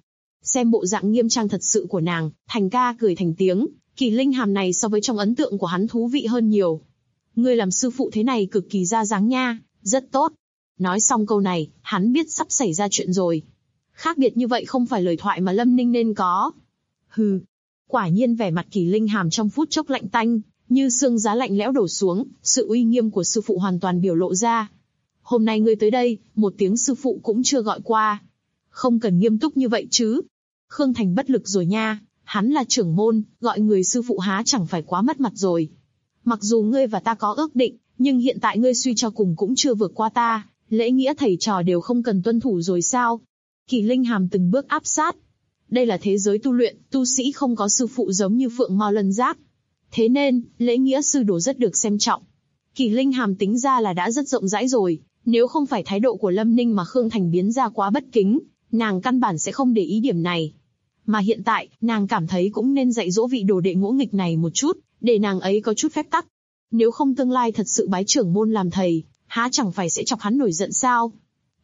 Xem bộ dạng nghiêm trang thật sự của nàng, Thành ca cười thành tiếng, Kỳ Linh Hàm này so với trong ấn tượng của hắn thú vị hơn nhiều. Ngươi làm sư phụ thế này cực kỳ ra dáng nha, rất tốt. Nói xong câu này, hắn biết sắp xảy ra chuyện rồi. Khác biệt như vậy không phải lời thoại mà Lâm Ninh nên có. Hừ. Quả nhiên vẻ mặt Kỳ Linh Hàm trong phút chốc lạnh tanh, như xương giá lạnh lẽo đổ xuống, sự uy nghiêm của sư phụ hoàn toàn biểu lộ ra. Hôm nay ngươi tới đây, một tiếng sư phụ cũng chưa gọi qua. Không cần nghiêm túc như vậy chứ. Khương Thành bất lực rồi nha, hắn là trưởng môn, gọi người sư phụ há chẳng phải quá mất mặt rồi. Mặc dù ngươi và ta có ước định, nhưng hiện tại ngươi suy cho cùng cũng chưa vượt qua ta, lễ nghĩa thầy trò đều không cần tuân thủ rồi sao? Kỳ Linh Hàm từng bước áp sát. Đây là thế giới tu luyện, tu sĩ không có sư phụ giống như Phượng Mao Lân Giác. Thế nên, lễ nghĩa sư đồ rất được xem trọng. Kỳ Linh Hàm tính ra là đã rất rộng rãi rồi, nếu không phải thái độ của Lâm Ninh mà Khương Thành biến ra quá bất kính, nàng căn bản sẽ không để ý điểm này. Mà hiện tại, nàng cảm thấy cũng nên dạy dỗ vị đồ đệ ngỗ nghịch này một chút, để nàng ấy có chút phép tắc. Nếu không tương lai thật sự bái trưởng môn làm thầy, há chẳng phải sẽ chọc hắn nổi giận sao?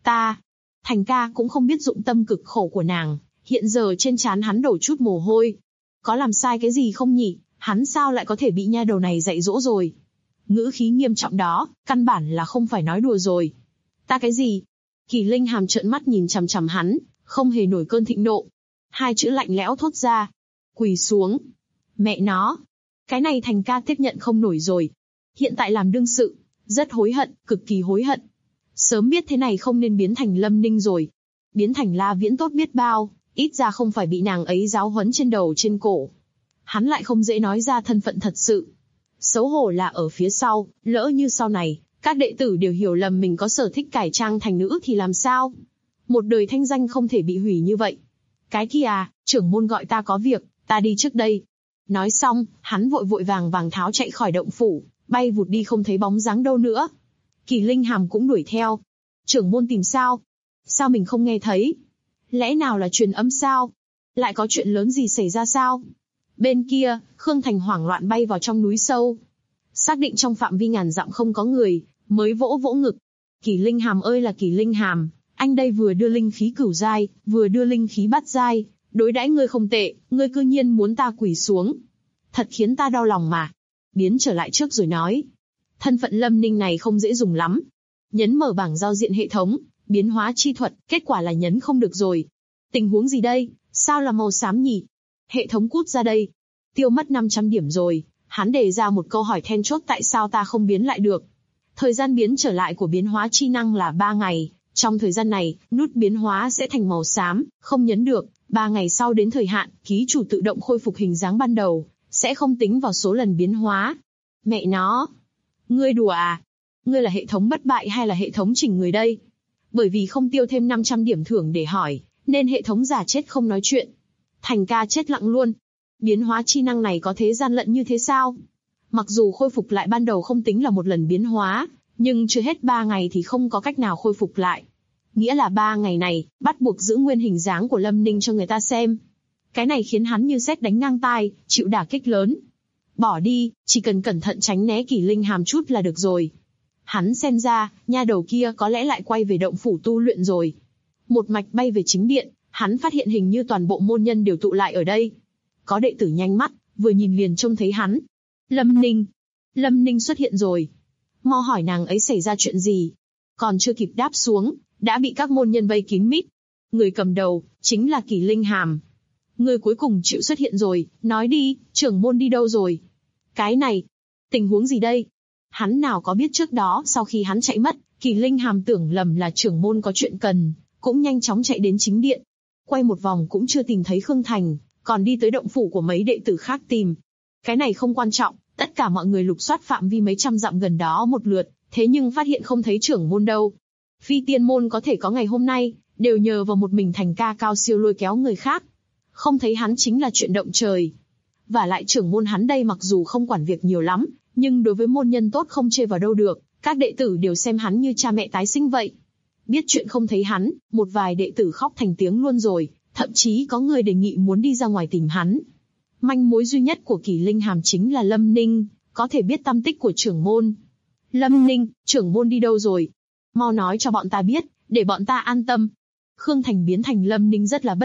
Thành ca cũng không biết dụng tâm cực khổ của nàng, hiện giờ trên trán hắn đổ chút mồ hôi. Có làm sai cái gì không nhỉ? Hắn sao lại có thể bị nha đầu này dạy dỗ rồi? Ngữ khí nghiêm trọng đó, căn bản là không phải nói đùa rồi. Ta cái gì? Kỳ Linh Hàm trợn mắt nhìn chằm chằm hắn, không hề nổi cơn thịnh nộ. Hai chữ lạnh lẽo thốt ra. Quỳ xuống. Mẹ nó. Cái này Thành ca tiếp nhận không nổi rồi. Hiện tại làm đương sự, rất hối hận, cực kỳ hối hận. Sớm biết thế này không nên biến thành Lâm Ninh rồi. Biến thành La Viễn tốt biết bao, ít ra không phải bị nàng ấy giáo huấn trên đầu trên cổ. Hắn lại không dễ nói ra thân phận thật sự. Xấu hổ là ở phía sau, lỡ như sau này, các đệ tử đều hiểu lầm mình có sở thích cải trang thành nữ thì làm sao? Một đời thanh danh không thể bị hủy như vậy. Cái kia à, trưởng môn gọi ta có việc, ta đi trước đây. Nói xong, hắn vội vàng tháo chạy khỏi động phủ, bay vụt đi không thấy bóng dáng đâu nữa. Kỳ Linh Hàm cũng đuổi theo. Trưởng môn tìm sao? Sao mình không nghe thấy? Lẽ nào là truyền âm sao? Lại có chuyện lớn gì xảy ra sao? Bên kia, Khương Thành hoảng loạn bay vào trong núi sâu. Xác định trong phạm vi ngàn dặm không có người, mới vỗ ngực. Kỳ Linh Hàm ơi là Kỳ Linh Hàm, anh đây vừa đưa linh khí cửu giai, vừa đưa linh khí bát giai, đối đãi ngươi không tệ, ngươi cư nhiên muốn ta quỳ xuống. Thật khiến ta đau lòng mà. Biến trở lại trước rồi nói. Thân phận Lâm Ninh này không dễ dùng lắm. Nhấn mở bảng giao diện hệ thống, biến hóa chi thuật, kết quả là nhấn không được rồi. Tình huống gì đây, sao là màu xám nhỉ? Hệ thống cút ra đây. Tiêu mất 500 điểm rồi, hắn đề ra một câu hỏi then chốt tại sao ta không biến lại được. Thời gian biến trở lại của biến hóa chi năng là 3 ngày, trong thời gian này, nút biến hóa sẽ thành màu xám, không nhấn được, 3 ngày sau đến thời hạn, ký chủ tự động khôi phục hình dáng ban đầu, sẽ không tính vào số lần biến hóa. Mẹ nó! Ngươi đùa à? Ngươi là hệ thống bất bại hay là hệ thống chỉnh người đây? Bởi vì không tiêu thêm 500 điểm thưởng để hỏi, nên hệ thống giả chết không nói chuyện. Thành ca chết lặng luôn. Biến hóa chi năng này có thế gian lận như thế sao? Mặc dù khôi phục lại ban đầu không tính là một lần biến hóa, nhưng chưa hết 3 ngày thì không có cách nào khôi phục lại. Nghĩa là 3 ngày này, bắt buộc giữ nguyên hình dáng của Lâm Ninh cho người ta xem. Cái này khiến hắn như sét đánh ngang tai, chịu đả kích lớn. Bỏ đi, chỉ cần cẩn thận tránh né Kỳ Linh Hàm chút là được rồi. Hắn xem ra, nha đầu kia có lẽ lại quay về động phủ tu luyện rồi. Một mạch bay về chính điện, hắn phát hiện hình như toàn bộ môn nhân đều tụ lại ở đây. Có đệ tử nhanh mắt, vừa nhìn liền trông thấy hắn. Lâm Ninh xuất hiện rồi. Mau hỏi nàng ấy xảy ra chuyện gì. Còn chưa kịp đáp xuống, đã bị các môn nhân vây kín mít. Người cầm đầu, chính là Kỳ Linh Hàm. Người cuối cùng chịu xuất hiện rồi, nói đi, trưởng môn đi đâu rồi? Cái này, tình huống gì đây? Hắn nào có biết trước đó, sau khi hắn chạy mất, Kỳ Linh Hàm tưởng lầm là trưởng môn có chuyện cần, cũng nhanh chóng chạy đến chính điện. Quay một vòng cũng chưa tìm thấy Khương Thành, còn đi tới động phủ của mấy đệ tử khác tìm. Cái này không quan trọng, tất cả mọi người lục soát phạm vi mấy trăm dặm gần đó một lượt, thế nhưng phát hiện không thấy trưởng môn đâu. Phi tiên môn có thể có ngày hôm nay, đều nhờ vào một mình Thành ca cao siêu lôi kéo người khác. Không thấy hắn chính là chuyện động trời. Và lại trưởng môn hắn đây mặc dù không quản việc nhiều lắm, nhưng đối với môn nhân tốt không chê vào đâu được, các đệ tử đều xem hắn như cha mẹ tái sinh vậy. Biết chuyện không thấy hắn, một vài đệ tử khóc thành tiếng luôn rồi, thậm chí có người đề nghị muốn đi ra ngoài tìm hắn. Manh mối duy nhất của Kỳ Linh Hàm chính là Lâm Ninh, có thể biết tăm tích của trưởng môn. Lâm Ninh, trưởng môn đi đâu rồi? Mau nói cho bọn ta biết, để bọn ta an tâm. Khương Thành biến thành Lâm Ninh rất là bất lực,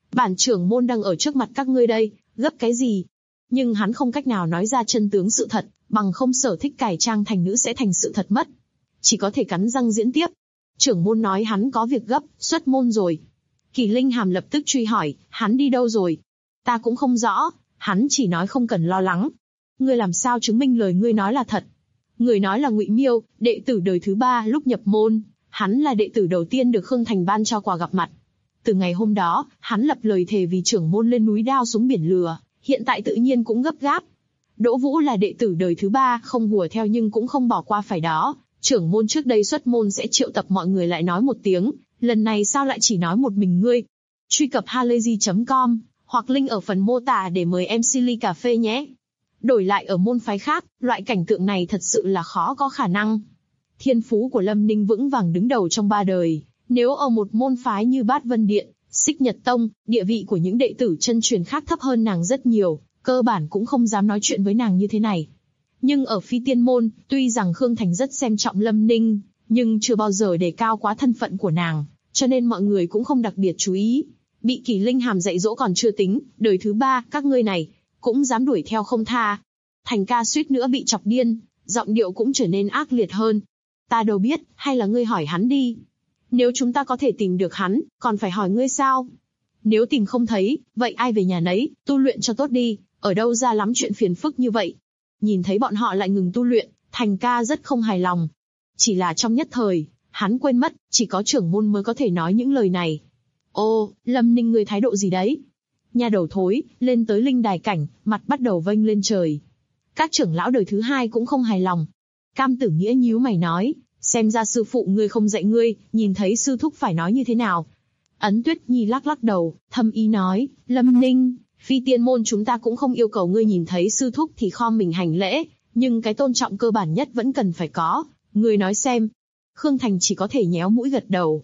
Bản trưởng môn đang ở trước mặt các ngươi đây, gấp cái gì? Nhưng hắn không cách nào nói ra chân tướng sự thật, bằng không sở thích cải trang thành nữ sẽ thành sự thật mất. Chỉ có thể cắn răng diễn tiếp. Trưởng môn nói hắn có việc gấp, xuất môn rồi. Kỳ Linh Hàm lập tức truy hỏi, hắn đi đâu rồi? Ta cũng không rõ, hắn chỉ nói không cần lo lắng. Ngươi làm sao chứng minh lời ngươi nói là thật? Người nói là Ngụy Miêu, đệ tử đời thứ 3 lúc nhập môn, hắn là đệ tử đầu tiên được Khương Thành ban cho quà gặp mặt. Từ ngày hôm đó, hắn lập lời thề vì trưởng môn lên núi đao xuống biển lửa, hiện tại tự nhiên cũng gấp gáp. Đỗ Vũ là đệ tử đời thứ 3, không hùa theo nhưng cũng không bỏ qua phải đó. Trưởng môn trước đây xuất môn sẽ triệu tập mọi người lại nói một tiếng, lần này sao lại chỉ nói một mình ngươi? Truy cập halayzi.com, hoặc link ở phần mô tả để mời MC ly cà phê nhé. Đổi lại ở môn phái khác, loại cảnh tượng này thật sự là khó có khả năng. Thiên phú của Lâm Ninh vững vàng đứng đầu trong 3 đời, nếu ở một môn phái như Bát Vân Điện, Xích Nhật Tông, địa vị của những đệ tử chân truyền khác thấp hơn nàng rất nhiều, cơ bản cũng không dám nói chuyện với nàng như thế này. Nhưng ở Phi Tiên môn, tuy rằng Khương Thành rất xem trọng Lâm Ninh, nhưng chưa bao giờ đề cao quá thân phận của nàng, cho nên mọi người cũng không đặc biệt chú ý. Bị Kỳ Linh Hàm dạy dỗ còn chưa tính, đời thứ 3, các ngươi này cũng dám đuổi theo không tha. Thành ca suýt nữa bị chọc điên, giọng điệu cũng trở nên ác liệt hơn. Ta đâu biết, hay là ngươi hỏi hắn đi. Nếu chúng ta có thể tìm được hắn, còn phải hỏi ngươi sao? Nếu tìm không thấy, vậy ai về nhà nấy, tu luyện cho tốt đi, ở đâu ra lắm chuyện phiền phức như vậy. Nhìn thấy bọn họ lại ngừng tu luyện, Thành ca rất không hài lòng. Chỉ là trong nhất thời, hắn quên mất, chỉ có trưởng môn mới có thể nói những lời này. Ô, Lâm Ninh ngươi thái độ gì đấy? Nha đầu thối, lên tới linh đài cảnh, mặt bắt đầu vênh lên trời. Các trưởng lão đời thứ 2 cũng không hài lòng. Cam Tử Nghĩa nhíu mày nói, xem ra sư phụ ngươi không dạy ngươi, nhìn thấy sư thúc phải nói như thế nào. Ấn Tuyết Nhi lắc lắc đầu, thâm ý nói, Lâm Ninh, Phi Tiên môn chúng ta cũng không yêu cầu ngươi nhìn thấy sư thúc thì khom mình hành lễ, nhưng cái tôn trọng cơ bản nhất vẫn cần phải có. Ngươi nói xem. Khương Thành chỉ có thể nhéo mũi gật đầu,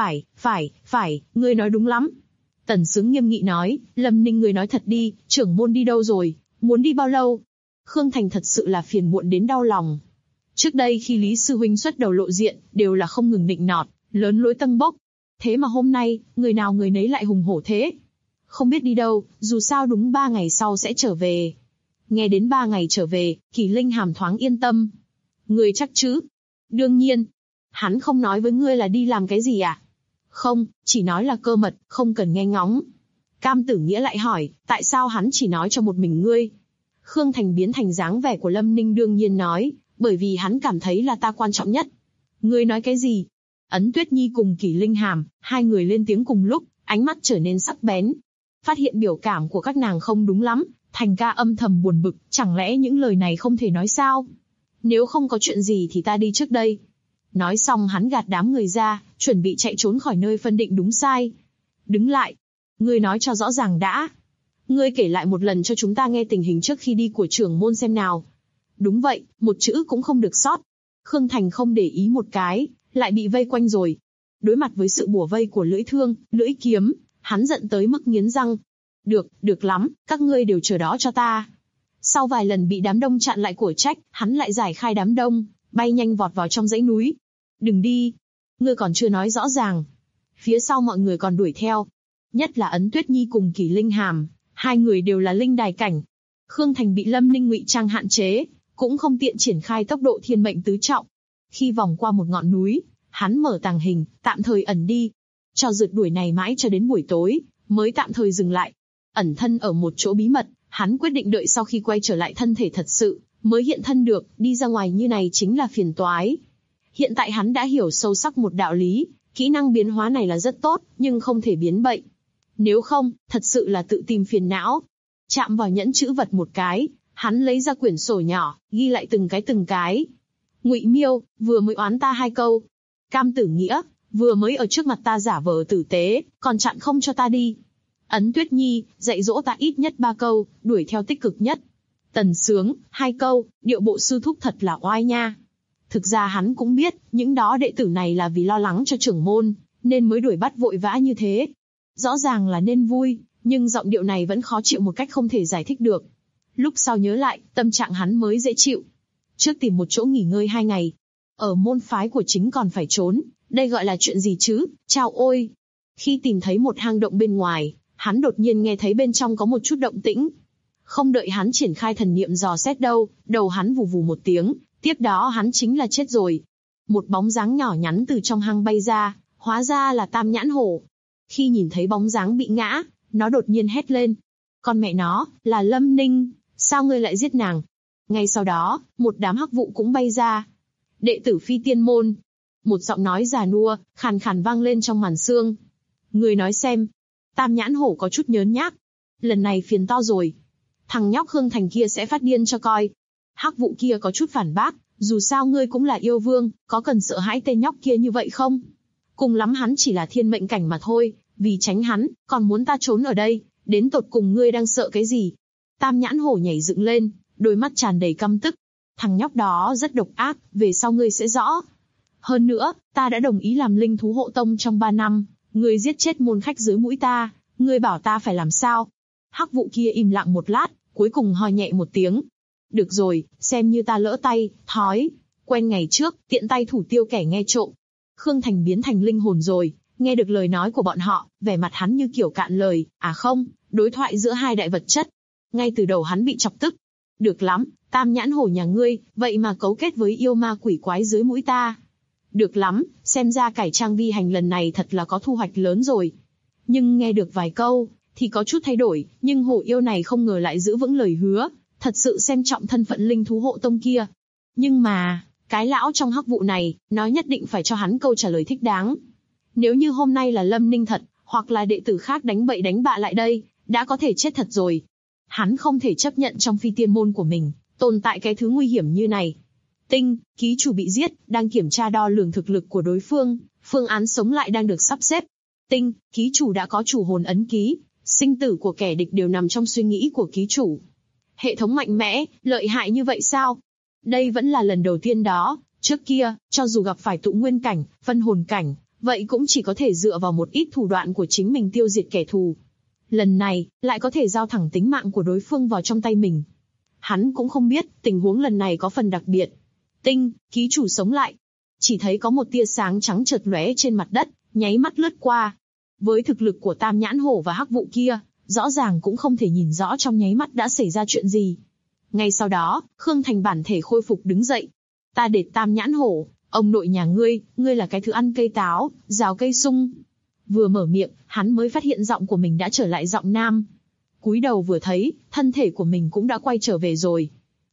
phải, ngươi nói đúng lắm. Tần Sướng nghiêm nghị nói, Lâm Ninh ngươi nói thật đi, trưởng môn đi đâu rồi, muốn đi bao lâu? Khương Thành thật sự là phiền muộn đến đau lòng. Trước đây khi Lý Sư Huynh xuất đầu lộ diện, đều là không ngừng nịnh nọt, lớn lối tâng bốc. Thế mà hôm nay, người nào người nấy lại hùng hổ thế. Không biết đi đâu, dù sao đúng 3 ngày sau sẽ trở về. Nghe đến 3 ngày trở về, Kỳ Linh Hàm thoáng yên tâm. Ngươi chắc chứ? Đương nhiên. Hắn không nói với ngươi là đi làm cái gì à? Không, chỉ nói là cơ mật, không cần nghe ngóng. Cam Tử Nghĩa lại hỏi, tại sao hắn chỉ nói cho một mình ngươi? Khương Thành biến thành dáng vẻ của Lâm Ninh đương nhiên nói, bởi vì hắn cảm thấy là ta quan trọng nhất. Ngươi nói cái gì? Ấn Tuyết Nhi cùng Kỳ Linh Hàm, hai người lên tiếng cùng lúc, ánh mắt trở nên sắc bén. Phát hiện biểu cảm của các nàng không đúng lắm, Thành ca âm thầm buồn bực, chẳng lẽ những lời này không thể nói sao? Nếu không có chuyện gì thì ta đi trước đây. Nói xong hắn gạt đám người ra, chuẩn bị chạy trốn khỏi nơi phân định đúng sai. Đứng lại. Ngươi nói cho rõ ràng đã. Ngươi kể lại một lần cho chúng ta nghe tình hình trước khi đi của trưởng môn xem nào. Đúng vậy, một chữ cũng không được sót. Khương Thành không để ý một cái, lại bị vây quanh rồi. Đối mặt với sự bủa vây của lưỡi thương, lưỡi kiếm, hắn giận tới mức nghiến răng. Được lắm, các ngươi đều chờ đó cho ta. Sau vài lần bị đám đông chặn lại của trách, hắn lại giải khai đám đông, bay nhanh vọt vào trong dãy núi. Đừng đi. Ngươi còn chưa nói rõ ràng. Phía sau mọi người còn đuổi theo. Nhất là Ấn Tuyết Nhi cùng Kỳ Linh Hàm, hai người đều là linh đài cảnh. Khương Thành bị Lâm Ninh ngụy trang hạn chế, cũng không tiện triển khai tốc độ thiên mệnh tứ trọng. Khi vòng qua một ngọn núi, hắn mở tàng hình, tạm thời ẩn đi. Trò rượt đuổi này mãi cho đến buổi tối, mới tạm thời dừng lại. Ẩn thân ở một chỗ bí mật, hắn quyết định đợi sau khi quay trở lại thân thể thật sự, mới hiện thân được, đi ra ngoài như này chính là phiền toái. Hiện tại hắn đã hiểu sâu sắc một đạo lý, kỹ năng biến hóa này là rất tốt, nhưng không thể biến bệnh. Nếu không, thật sự là tự tìm phiền não. Chạm vào nhẫn chữ vật một cái, hắn lấy ra quyển sổ nhỏ, ghi lại từng cái. Ngụy Miêu, vừa mới oán ta 2 câu. Cam Tử Nghĩa, vừa mới ở trước mặt ta giả vờ tử tế, còn chặn không cho ta đi. Ấn Tuyết Nhi, dạy dỗ ta ít nhất 3 câu, đuổi theo tích cực nhất. Tần Sướng, 2 câu, điệu bộ sư thúc thật là oai nha. Thực ra hắn cũng biết, những đó đệ tử này là vì lo lắng cho trưởng môn, nên mới đuổi bắt vội vã như thế. Rõ ràng là nên vui, nhưng giọng điệu này vẫn khó chịu một cách không thể giải thích được. Lúc sau nhớ lại, tâm trạng hắn mới dễ chịu. Trước tìm một chỗ nghỉ ngơi 2 ngày. Ở môn phái của chính còn phải trốn, đây gọi là chuyện gì chứ, chao ôi. Khi tìm thấy một hang động bên ngoài, Hắn đột nhiên nghe thấy bên trong có một chút động tĩnh. Không đợi hắn triển khai thần niệm dò xét đâu, đầu hắn vù vù một tiếng, tiếp đó hắn chính là chết rồi. Một bóng dáng nhỏ nhắn từ trong hang bay ra, hóa ra là Tam Nhãn Hổ. Khi nhìn thấy bóng dáng bị ngã, nó đột nhiên hét lên. Con mẹ nó, là Lâm Ninh, sao ngươi lại giết nàng? Ngay sau đó, một đám hắc vụ cũng bay ra. Đệ tử Phi Tiên Môn. Một giọng nói già nua, khàn khàn vang lên trong màn sương. Người nói xem. Tam Nhãn Hổ có chút nhớn nhác. Lần này phiền to rồi. Thằng nhóc Khương Thành kia sẽ phát điên cho coi. Hắc vụ kia có chút phản bác, dù sao ngươi cũng là yêu vương, có cần sợ hãi tên nhóc kia như vậy không? Cùng lắm hắn chỉ là thiên mệnh cảnh mà thôi, vì tránh hắn, còn muốn ta trốn ở đây, đến tột cùng ngươi đang sợ cái gì? Tam Nhãn Hổ nhảy dựng lên, đôi mắt tràn đầy căm tức. Thằng nhóc đó rất độc ác, về sau ngươi sẽ rõ. Hơn nữa, ta đã đồng ý làm linh thú hộ tông trong 3 năm, ngươi giết chết môn khách dưới mũi ta, ngươi bảo ta phải làm sao? Hắc vụ kia im lặng một lát, cuối cùng ho nhẹ một tiếng. Được rồi, xem như ta lỡ tay, thói. Quen ngày trước, tiện tay thủ tiêu kẻ nghe trộm. Khương Thành biến thành linh hồn rồi, nghe được lời nói của bọn họ, vẻ mặt hắn như kiểu cạn lời, à không, đối thoại giữa hai đại vật chất. Ngay từ đầu hắn bị chọc tức. Được lắm, Tam Nhãn Hổ nhà ngươi, vậy mà cấu kết với yêu ma quỷ quái dưới mũi ta. Được lắm, xem ra cải trang vi hành lần này thật là có thu hoạch lớn rồi. Nhưng nghe được vài câu, thì có chút thay đổi, nhưng hổ yêu này không ngờ lại giữ vững lời hứa, thật sự xem trọng thân phận linh thú hộ tông kia. Nhưng mà, cái lão trong hắc vụ này, nó nhất định phải cho hắn câu trả lời thích đáng. Nếu như hôm nay là Lâm Ninh thật, hoặc là đệ tử khác đánh bậy đánh bạ lại đây, đã có thể chết thật rồi. Hắn không thể chấp nhận trong Phi Tiên Môn của mình, tồn tại cái thứ nguy hiểm như này. Tinh, ký chủ bị giết, đang kiểm tra đo lường thực lực của đối phương, phương án sống lại đang được sắp xếp. Tinh, ký chủ đã có chủ hồn ấn ký, sinh tử của kẻ địch đều nằm trong suy nghĩ của ký chủ. Hệ thống mạnh mẽ, lợi hại như vậy sao? Đây vẫn là lần đầu tiên đó, trước kia, cho dù gặp phải tụ nguyên cảnh, phân hồn cảnh, vậy cũng chỉ có thể dựa vào một ít thủ đoạn của chính mình tiêu diệt kẻ thù. Lần này, lại có thể giao thẳng tính mạng của đối phương vào trong tay mình. Hắn cũng không biết, tình huống lần này có phần đặc biệt. Tinh, ký chủ sống lại. Chỉ thấy có một tia sáng trắng chợt lóe trên mặt đất, nháy mắt lướt qua. Với thực lực của Tam Nhãn Hổ và hắc vụ kia, rõ ràng cũng không thể nhìn rõ trong nháy mắt đã xảy ra chuyện gì. Ngay sau đó, Khương Thành bản thể khôi phục đứng dậy. Ta đệt Tam Nhãn Hổ, ông nội nhà ngươi là cái thứ ăn cây táo, rào cây sung. Vừa mở miệng, hắn mới phát hiện giọng của mình đã trở lại giọng nam. Cúi đầu vừa thấy, thân thể của mình cũng đã quay trở về rồi.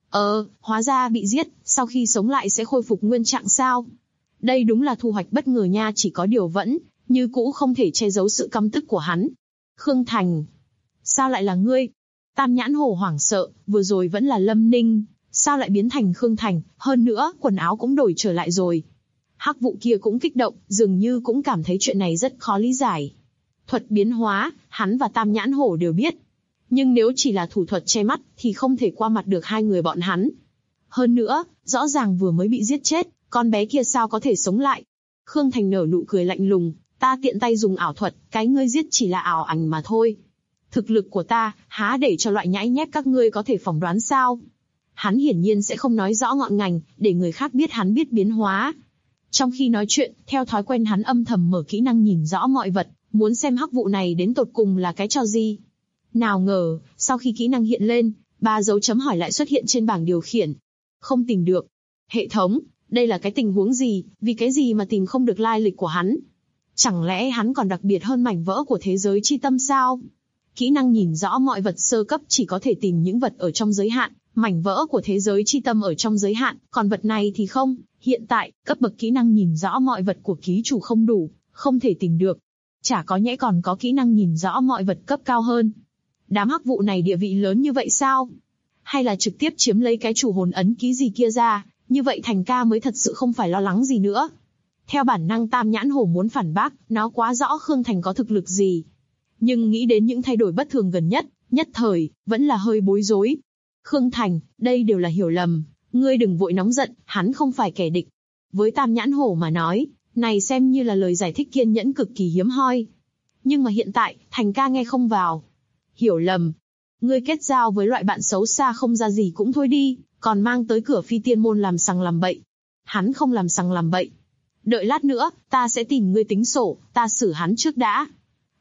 Hóa ra bị giết, sau khi sống lại sẽ khôi phục nguyên trạng sao? Đây đúng là thu hoạch bất ngờ nha, chỉ có điều vẫn, như cũ không thể che giấu sự căm tức của hắn. Khương Thành. Sao lại là ngươi? Tam Nhãn Hổ hoảng sợ, vừa rồi vẫn là Lâm Ninh, sao lại biến thành Khương Thành, hơn nữa, quần áo cũng đổi trở lại rồi. Hắc vụ kia cũng kích động, dường như cũng cảm thấy chuyện này rất khó lý giải. Thuật biến hóa, hắn và Tam Nhãn Hổ đều biết. Nhưng nếu chỉ là thủ thuật che mắt, thì không thể qua mặt được hai người bọn hắn. Hơn nữa, rõ ràng vừa mới bị giết chết, con bé kia sao có thể sống lại? Khương Thành nở nụ cười lạnh lùng, ta tiện tay dùng ảo thuật, cái ngươi giết chỉ là ảo ảnh mà thôi. Thực lực của ta, há để cho loại nhãi nhép các ngươi có thể phỏng đoán sao? Hắn hiển nhiên sẽ không nói rõ ngọn ngành, để người khác biết hắn biết biến hóa. Trong khi nói chuyện, theo thói quen hắn âm thầm mở kỹ năng nhìn rõ mọi vật, muốn xem hắc vụ này đến tột cùng là cái trò gì. Nào ngờ, sau khi kỹ năng hiện lên, 3 dấu chấm hỏi lại xuất hiện trên bảng điều khiển. Không tìm được. Hệ thống, đây là cái tình huống gì, vì cái gì mà tìm không được lai lịch của hắn? Chẳng lẽ hắn còn đặc biệt hơn mảnh vỡ của thế giới chi tâm sao? Kỹ năng nhìn rõ mọi vật sơ cấp chỉ có thể tìm những vật ở trong giới hạn, mảnh vỡ của thế giới chi tâm ở trong giới hạn, còn vật này thì không. Hiện tại, cấp bậc kỹ năng nhìn rõ mọi vật của ký chủ không đủ, không thể tìm được. Chả có nhẽ còn có kỹ năng nhìn rõ mọi vật cấp cao hơn. Đám hắc vụ này địa vị lớn như vậy sao? Hay là trực tiếp chiếm lấy cái chủ hồn ấn ký gì kia ra, như vậy Thành ca mới thật sự không phải lo lắng gì nữa. Theo bản năng Tam Nhãn Hổ muốn phản bác, nó quá rõ Khương Thành có thực lực gì. Nhưng nghĩ đến những thay đổi bất thường gần nhất, nhất thời, vẫn là hơi bối rối. Khương Thành, đây đều là hiểu lầm, ngươi đừng vội nóng giận, hắn không phải kẻ địch. Với Tam Nhãn Hổ mà nói, này xem như là lời giải thích kiên nhẫn cực kỳ hiếm hoi. Nhưng mà hiện tại, Thành ca nghe không vào. Hiểu lầm. Ngươi kết giao với loại bạn xấu xa không ra gì cũng thôi đi, còn mang tới cửa Phi Tiên Môn làm sằng làm bậy. Hắn không làm sằng làm bậy. Đợi lát nữa, ta sẽ tìm ngươi tính sổ, ta xử hắn trước đã.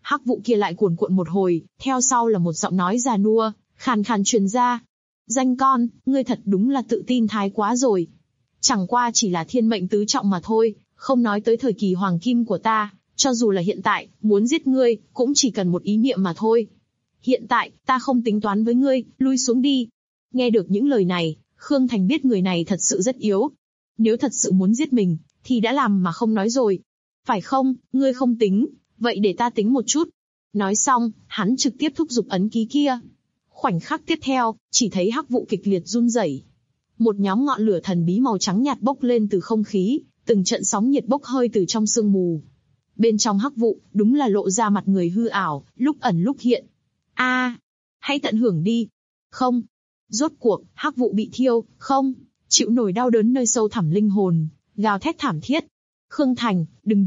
Hắc vụ kia lại cuồn cuộn một hồi, theo sau là một giọng nói già nua, khàn khàn truyền ra. Danh con, ngươi thật đúng là tự tin thái quá rồi. Chẳng qua chỉ là thiên mệnh tứ trọng mà thôi, không nói tới thời kỳ hoàng kim của ta, cho dù là hiện tại, muốn giết ngươi, cũng chỉ cần một ý niệm mà thôi. Hiện tại, ta không tính toán với ngươi, lui xuống đi. Nghe được những lời này, Khương Thành biết người này thật sự rất yếu. Nếu thật sự muốn giết mình, thì đã làm mà không nói rồi. Phải không, ngươi không tính, vậy để ta tính một chút. Nói xong, hắn trực tiếp thúc giục ấn ký kia. Khoảnh khắc tiếp theo, chỉ thấy hắc vụ kịch liệt run rẩy. Một nhóm ngọn lửa thần bí màu trắng nhạt bốc lên từ không khí, từng trận sóng nhiệt bốc hơi từ trong sương mù. Bên trong hắc vụ, đúng là lộ ra mặt người hư ảo, lúc ẩn lúc hiện. Hãy tận hưởng đi. Không. Rốt cuộc, hắc vụ bị thiêu, không. Chịu nổi đau đớn nơi sâu thẳm linh hồn, gào thét thảm thiết. Khương Thành,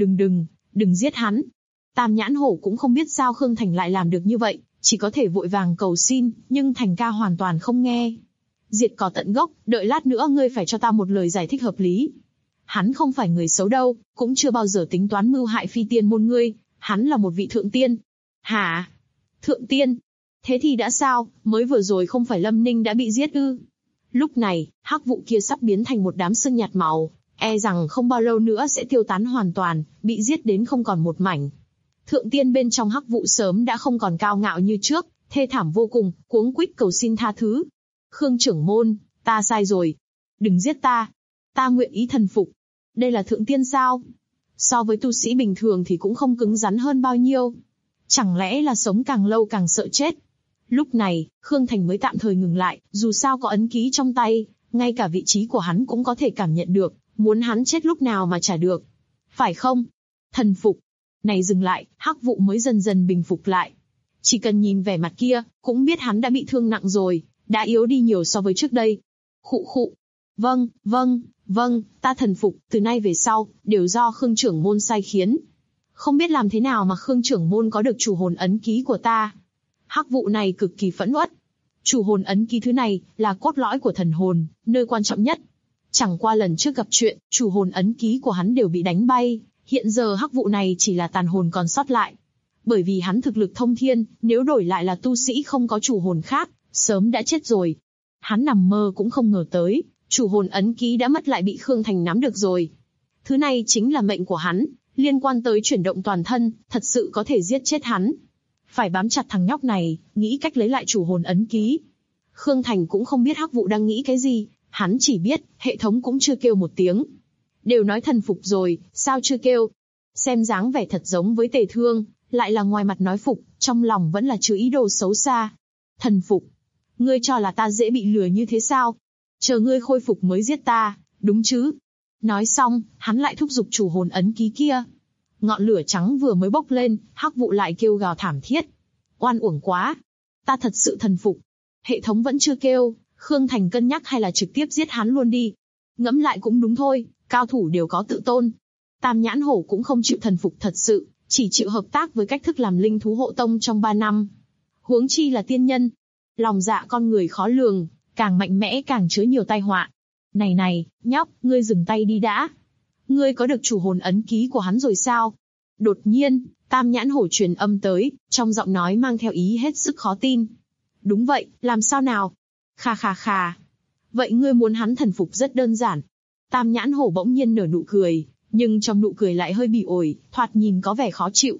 đừng giết hắn. Tam Nhãn Hổ cũng không biết sao Khương Thành lại làm được như vậy, chỉ có thể vội vàng cầu xin, nhưng Thành ca hoàn toàn không nghe. Diệt cỏ tận gốc, đợi lát nữa ngươi phải cho ta một lời giải thích hợp lý. Hắn không phải người xấu đâu, cũng chưa bao giờ tính toán mưu hại phi tiên môn ngươi, hắn là một vị thượng tiên. Hả? Thượng tiên? Thế thì đã sao, mới vừa rồi không phải Lâm Ninh đã bị giết ư? Lúc này, hắc vụ kia sắp biến thành một đám sương nhạt màu, e rằng không bao lâu nữa sẽ tiêu tán hoàn toàn, bị giết đến không còn một mảnh. Thượng tiên bên trong hắc vụ sớm đã không còn cao ngạo như trước, thê thảm vô cùng, cuống quýt cầu xin tha thứ. Khương trưởng môn, ta sai rồi. Đừng giết ta. Ta nguyện ý thần phục. Đây là thượng tiên sao? So với tu sĩ bình thường thì cũng không cứng rắn hơn bao nhiêu. Chẳng lẽ là sống càng lâu càng sợ chết? Lúc này, Khương Thành mới tạm thời ngừng lại, dù sao có ấn ký trong tay, ngay cả vị trí của hắn cũng có thể cảm nhận được, muốn hắn chết lúc nào mà chả được. Phải không? Thần phục. Này dừng lại, hắc vụ mới dần dần bình phục lại. Chỉ cần nhìn vẻ mặt kia, cũng biết hắn đã bị thương nặng rồi, đã yếu đi nhiều so với trước đây. Khụ khụ. Vâng, ta thần phục, từ nay về sau, đều do Khương trưởng môn sai khiến. Không biết làm thế nào mà Khương trưởng môn có được chủ hồn ấn ký của ta. Hắc vụ này cực kỳ phẫn uất. Chủ hồn ấn ký thứ này, là cốt lõi của thần hồn, nơi quan trọng nhất. Chẳng qua lần trước gặp chuyện, chủ hồn ấn ký của hắn đều bị đánh bay, hiện giờ hắc vụ này chỉ là tàn hồn còn sót lại. Bởi vì hắn thực lực thông thiên, nếu đổi lại là tu sĩ không có chủ hồn khác, sớm đã chết rồi. Hắn nằm mơ cũng không ngờ tới, chủ hồn ấn ký đã mất lại bị Khương Thành nắm được rồi. Thứ này chính là mệnh của hắn, liên quan tới chuyển động toàn thân, thật sự có thể giết chết hắn. Phải bám chặt thằng nhóc này, nghĩ cách lấy lại chủ hồn ấn ký. Khương Thành cũng không biết hắc vụ đang nghĩ cái gì, hắn chỉ biết, hệ thống cũng chưa kêu một tiếng. Đều nói thần phục rồi, sao chưa kêu? Xem dáng vẻ thật giống với Tề Thương, lại là ngoài mặt nói phục, trong lòng vẫn là chứa ý đồ xấu xa. Thần phục? Ngươi cho là ta dễ bị lừa như thế sao? Chờ ngươi khôi phục mới giết ta, đúng chứ? Nói xong, hắn lại thúc giục chủ hồn ấn ký kia. Ngọn lửa trắng vừa mới bốc lên, hắc vụ lại kêu gào thảm thiết. Oan uổng quá! Ta thật sự thần phục. Hệ thống vẫn chưa kêu, Khương Thành cân nhắc hay là trực tiếp giết hắn luôn đi. Ngẫm lại cũng đúng thôi, cao thủ đều có tự tôn. Tam Nhãn Hổ cũng không chịu thần phục thật sự, chỉ chịu hợp tác với cách thức làm linh thú hộ tông trong 3 năm. Huống chi là tiên nhân. Lòng dạ con người khó lường, càng mạnh mẽ càng chứa nhiều tai họa. Này, nhóc, ngươi dừng tay đi đã. Ngươi có được chủ hồn ấn ký của hắn rồi sao? Đột nhiên, Tam Nhãn Hổ truyền âm tới, trong giọng nói mang theo ý hết sức khó tin. Đúng vậy, làm sao nào? Khà. Vậy ngươi muốn hắn thần phục rất đơn giản. Tam Nhãn Hổ bỗng nhiên nở nụ cười, nhưng trong nụ cười lại hơi bỉ ổi, thoạt nhìn có vẻ khó chịu.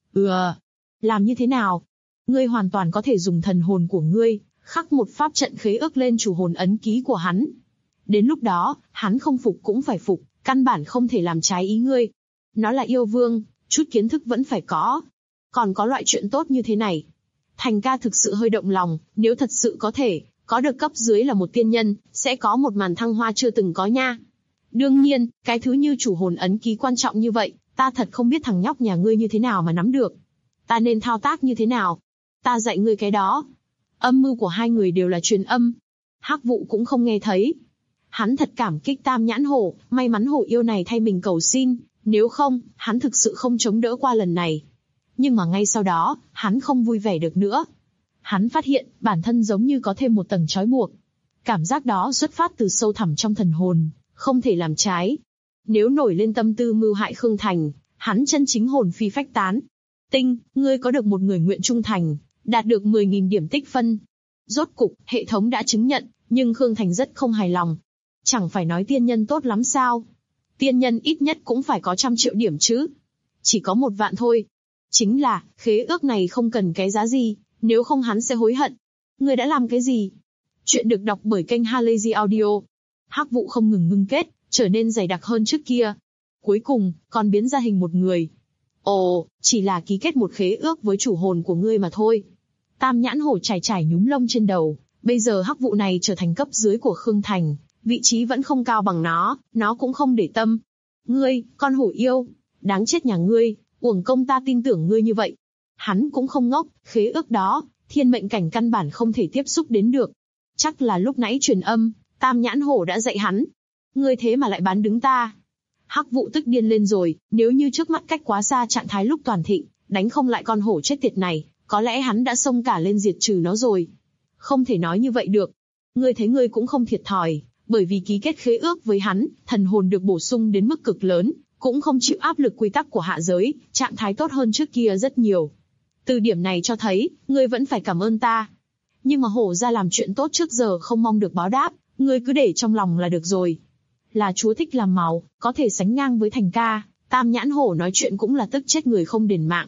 Làm như thế nào? Ngươi hoàn toàn có thể dùng thần hồn của ngươi, khắc một pháp trận khế ước lên chủ hồn ấn ký của hắn. Đến lúc đó, hắn không phục cũng phải phục, căn bản không thể làm trái ý ngươi. Nó là yêu vương, chút kiến thức vẫn phải có. Còn có loại chuyện tốt như thế này. Thành ca thực sự hơi động lòng, nếu thật sự có thể, có được cấp dưới là một tiên nhân, sẽ có một màn thăng hoa chưa từng có nha. Đương nhiên, cái thứ như chủ hồn ấn ký quan trọng như vậy, ta thật không biết thằng nhóc nhà ngươi như thế nào mà nắm được. Ta nên thao tác như thế nào? Ta dạy ngươi cái đó. Âm mưu của hai người đều là truyền âm. Hắc vụ cũng không nghe thấy. Hắn thật cảm kích Tam Nhãn Hổ, may mắn hổ yêu này thay mình cầu xin, nếu không, hắn thực sự không chống đỡ qua lần này. Nhưng mà ngay sau đó, hắn không vui vẻ được nữa. Hắn phát hiện, bản thân giống như có thêm một tầng trói buộc. Cảm giác đó xuất phát từ sâu thẳm trong thần hồn, không thể làm trái. Nếu nổi lên tâm tư mưu hại Khương Thành, hắn chân chính hồn phi phách tán. Tinh, ngươi có được một người nguyện trung thành, đạt được 10.000 điểm tích phân. Rốt cục, hệ thống đã chứng nhận, nhưng Khương Thành rất không hài lòng. Chẳng phải nói tiên nhân tốt lắm sao? Tiên nhân ít nhất cũng phải có 100 triệu điểm chứ. Chỉ có 1 vạn thôi. Chính là, khế ước này không cần cái giá gì, nếu không hắn sẽ hối hận. Ngươi đã làm cái gì? Chuyện được đọc bởi kênh Halazy Audio. Hắc vụ không ngừng ngưng kết, trở nên dày đặc hơn trước kia. Cuối cùng, còn biến ra hình một người. Ồ, chỉ là ký kết một khế ước với chủ hồn của ngươi mà thôi. Tam nhãn hổ trải trải nhúm lông trên đầu, bây giờ hắc vụ này trở thành cấp dưới của Khương Thành, vị trí vẫn không cao bằng nó cũng không để tâm. Ngươi, con hổ yêu, đáng chết nhà ngươi, uổng công ta tin tưởng ngươi như vậy. Hắn cũng không ngốc, khế ước đó, thiên mệnh cảnh căn bản không thể tiếp xúc đến được. Chắc là lúc nãy truyền âm, tam nhãn hổ đã dạy hắn. Ngươi thế mà lại bán đứng ta. Hắc vụ tức điên lên rồi, nếu như trước mắt cách quá xa trạng thái lúc toàn thịnh, đánh không lại con hổ chết tiệt này, có lẽ hắn đã xông cả lên diệt trừ nó rồi. Không thể nói như vậy được. Ngươi thấy ngươi cũng không thiệt thòi, bởi vì ký kết khế ước với hắn, thần hồn được bổ sung đến mức cực lớn, cũng không chịu áp lực quy tắc của hạ giới, trạng thái tốt hơn trước kia rất nhiều. Từ điểm này cho thấy, ngươi vẫn phải cảm ơn ta. Nhưng mà hổ ra làm chuyện tốt trước giờ không mong được báo đáp, ngươi cứ để trong lòng là được rồi. Là chúa thích làm màu, có thể sánh ngang với Thành ca, tam nhãn hổ nói chuyện cũng là tức chết người không đền mạng.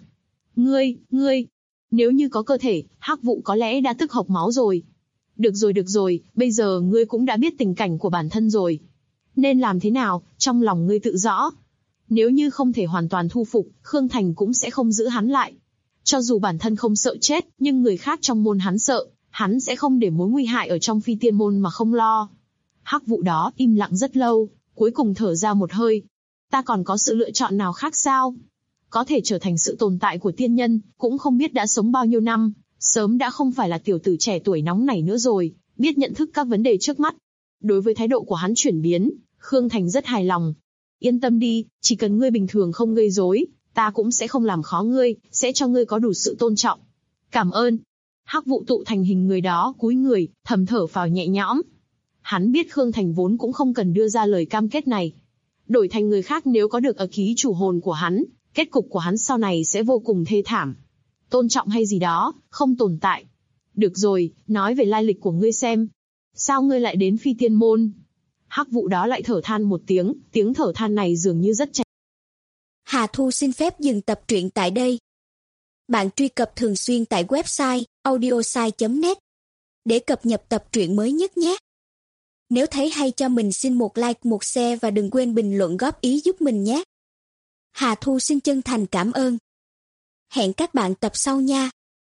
Ngươi, nếu như có cơ thể, hắc vụ có lẽ đã tức hộc máu rồi. Được rồi, bây giờ ngươi cũng đã biết tình cảnh của bản thân rồi. Nên làm thế nào, trong lòng ngươi tự rõ. Nếu như không thể hoàn toàn thu phục, Khương Thành cũng sẽ không giữ hắn lại. Cho dù bản thân không sợ chết, nhưng người khác trong môn hắn sợ, hắn sẽ không để mối nguy hại ở trong phi tiên môn mà không lo. Hắc vụ đó im lặng rất lâu, cuối cùng thở ra một hơi. Ta còn có sự lựa chọn nào khác sao? Có thể trở thành sự tồn tại của tiên nhân, cũng không biết đã sống bao nhiêu năm, sớm đã không phải là tiểu tử trẻ tuổi nóng nảy nữa rồi, biết nhận thức các vấn đề trước mắt. Đối với thái độ của hắn chuyển biến, Khương Thành rất hài lòng. Yên tâm đi, chỉ cần ngươi bình thường không gây rối, ta cũng sẽ không làm khó ngươi, sẽ cho ngươi có đủ sự tôn trọng. Cảm ơn. Hắc vụ tụ thành hình người đó cúi người, thầm thở phào nhẹ nhõm. Hắn biết Khương Thành vốn cũng không cần đưa ra lời cam kết này. Đổi thành người khác nếu có được ở ký chủ hồn của hắn, kết cục của hắn sau này sẽ vô cùng thê thảm. Tôn trọng hay gì đó, không tồn tại. Được rồi, nói về lai lịch của ngươi xem. Sao ngươi lại đến phi tiên môn? Hắc vụ đó lại thở than một tiếng, tiếng thở than này dường như rất chạnh. Hà Thu xin phép dừng tập truyện tại đây. Bạn truy cập thường xuyên tại website audiosai.net để cập nhật tập truyện mới nhất nhé. Nếu thấy hay cho mình xin một like, một share và đừng quên bình luận góp ý giúp mình nhé. Hà Thu xin chân thành cảm ơn. Hẹn các bạn tập sau nha.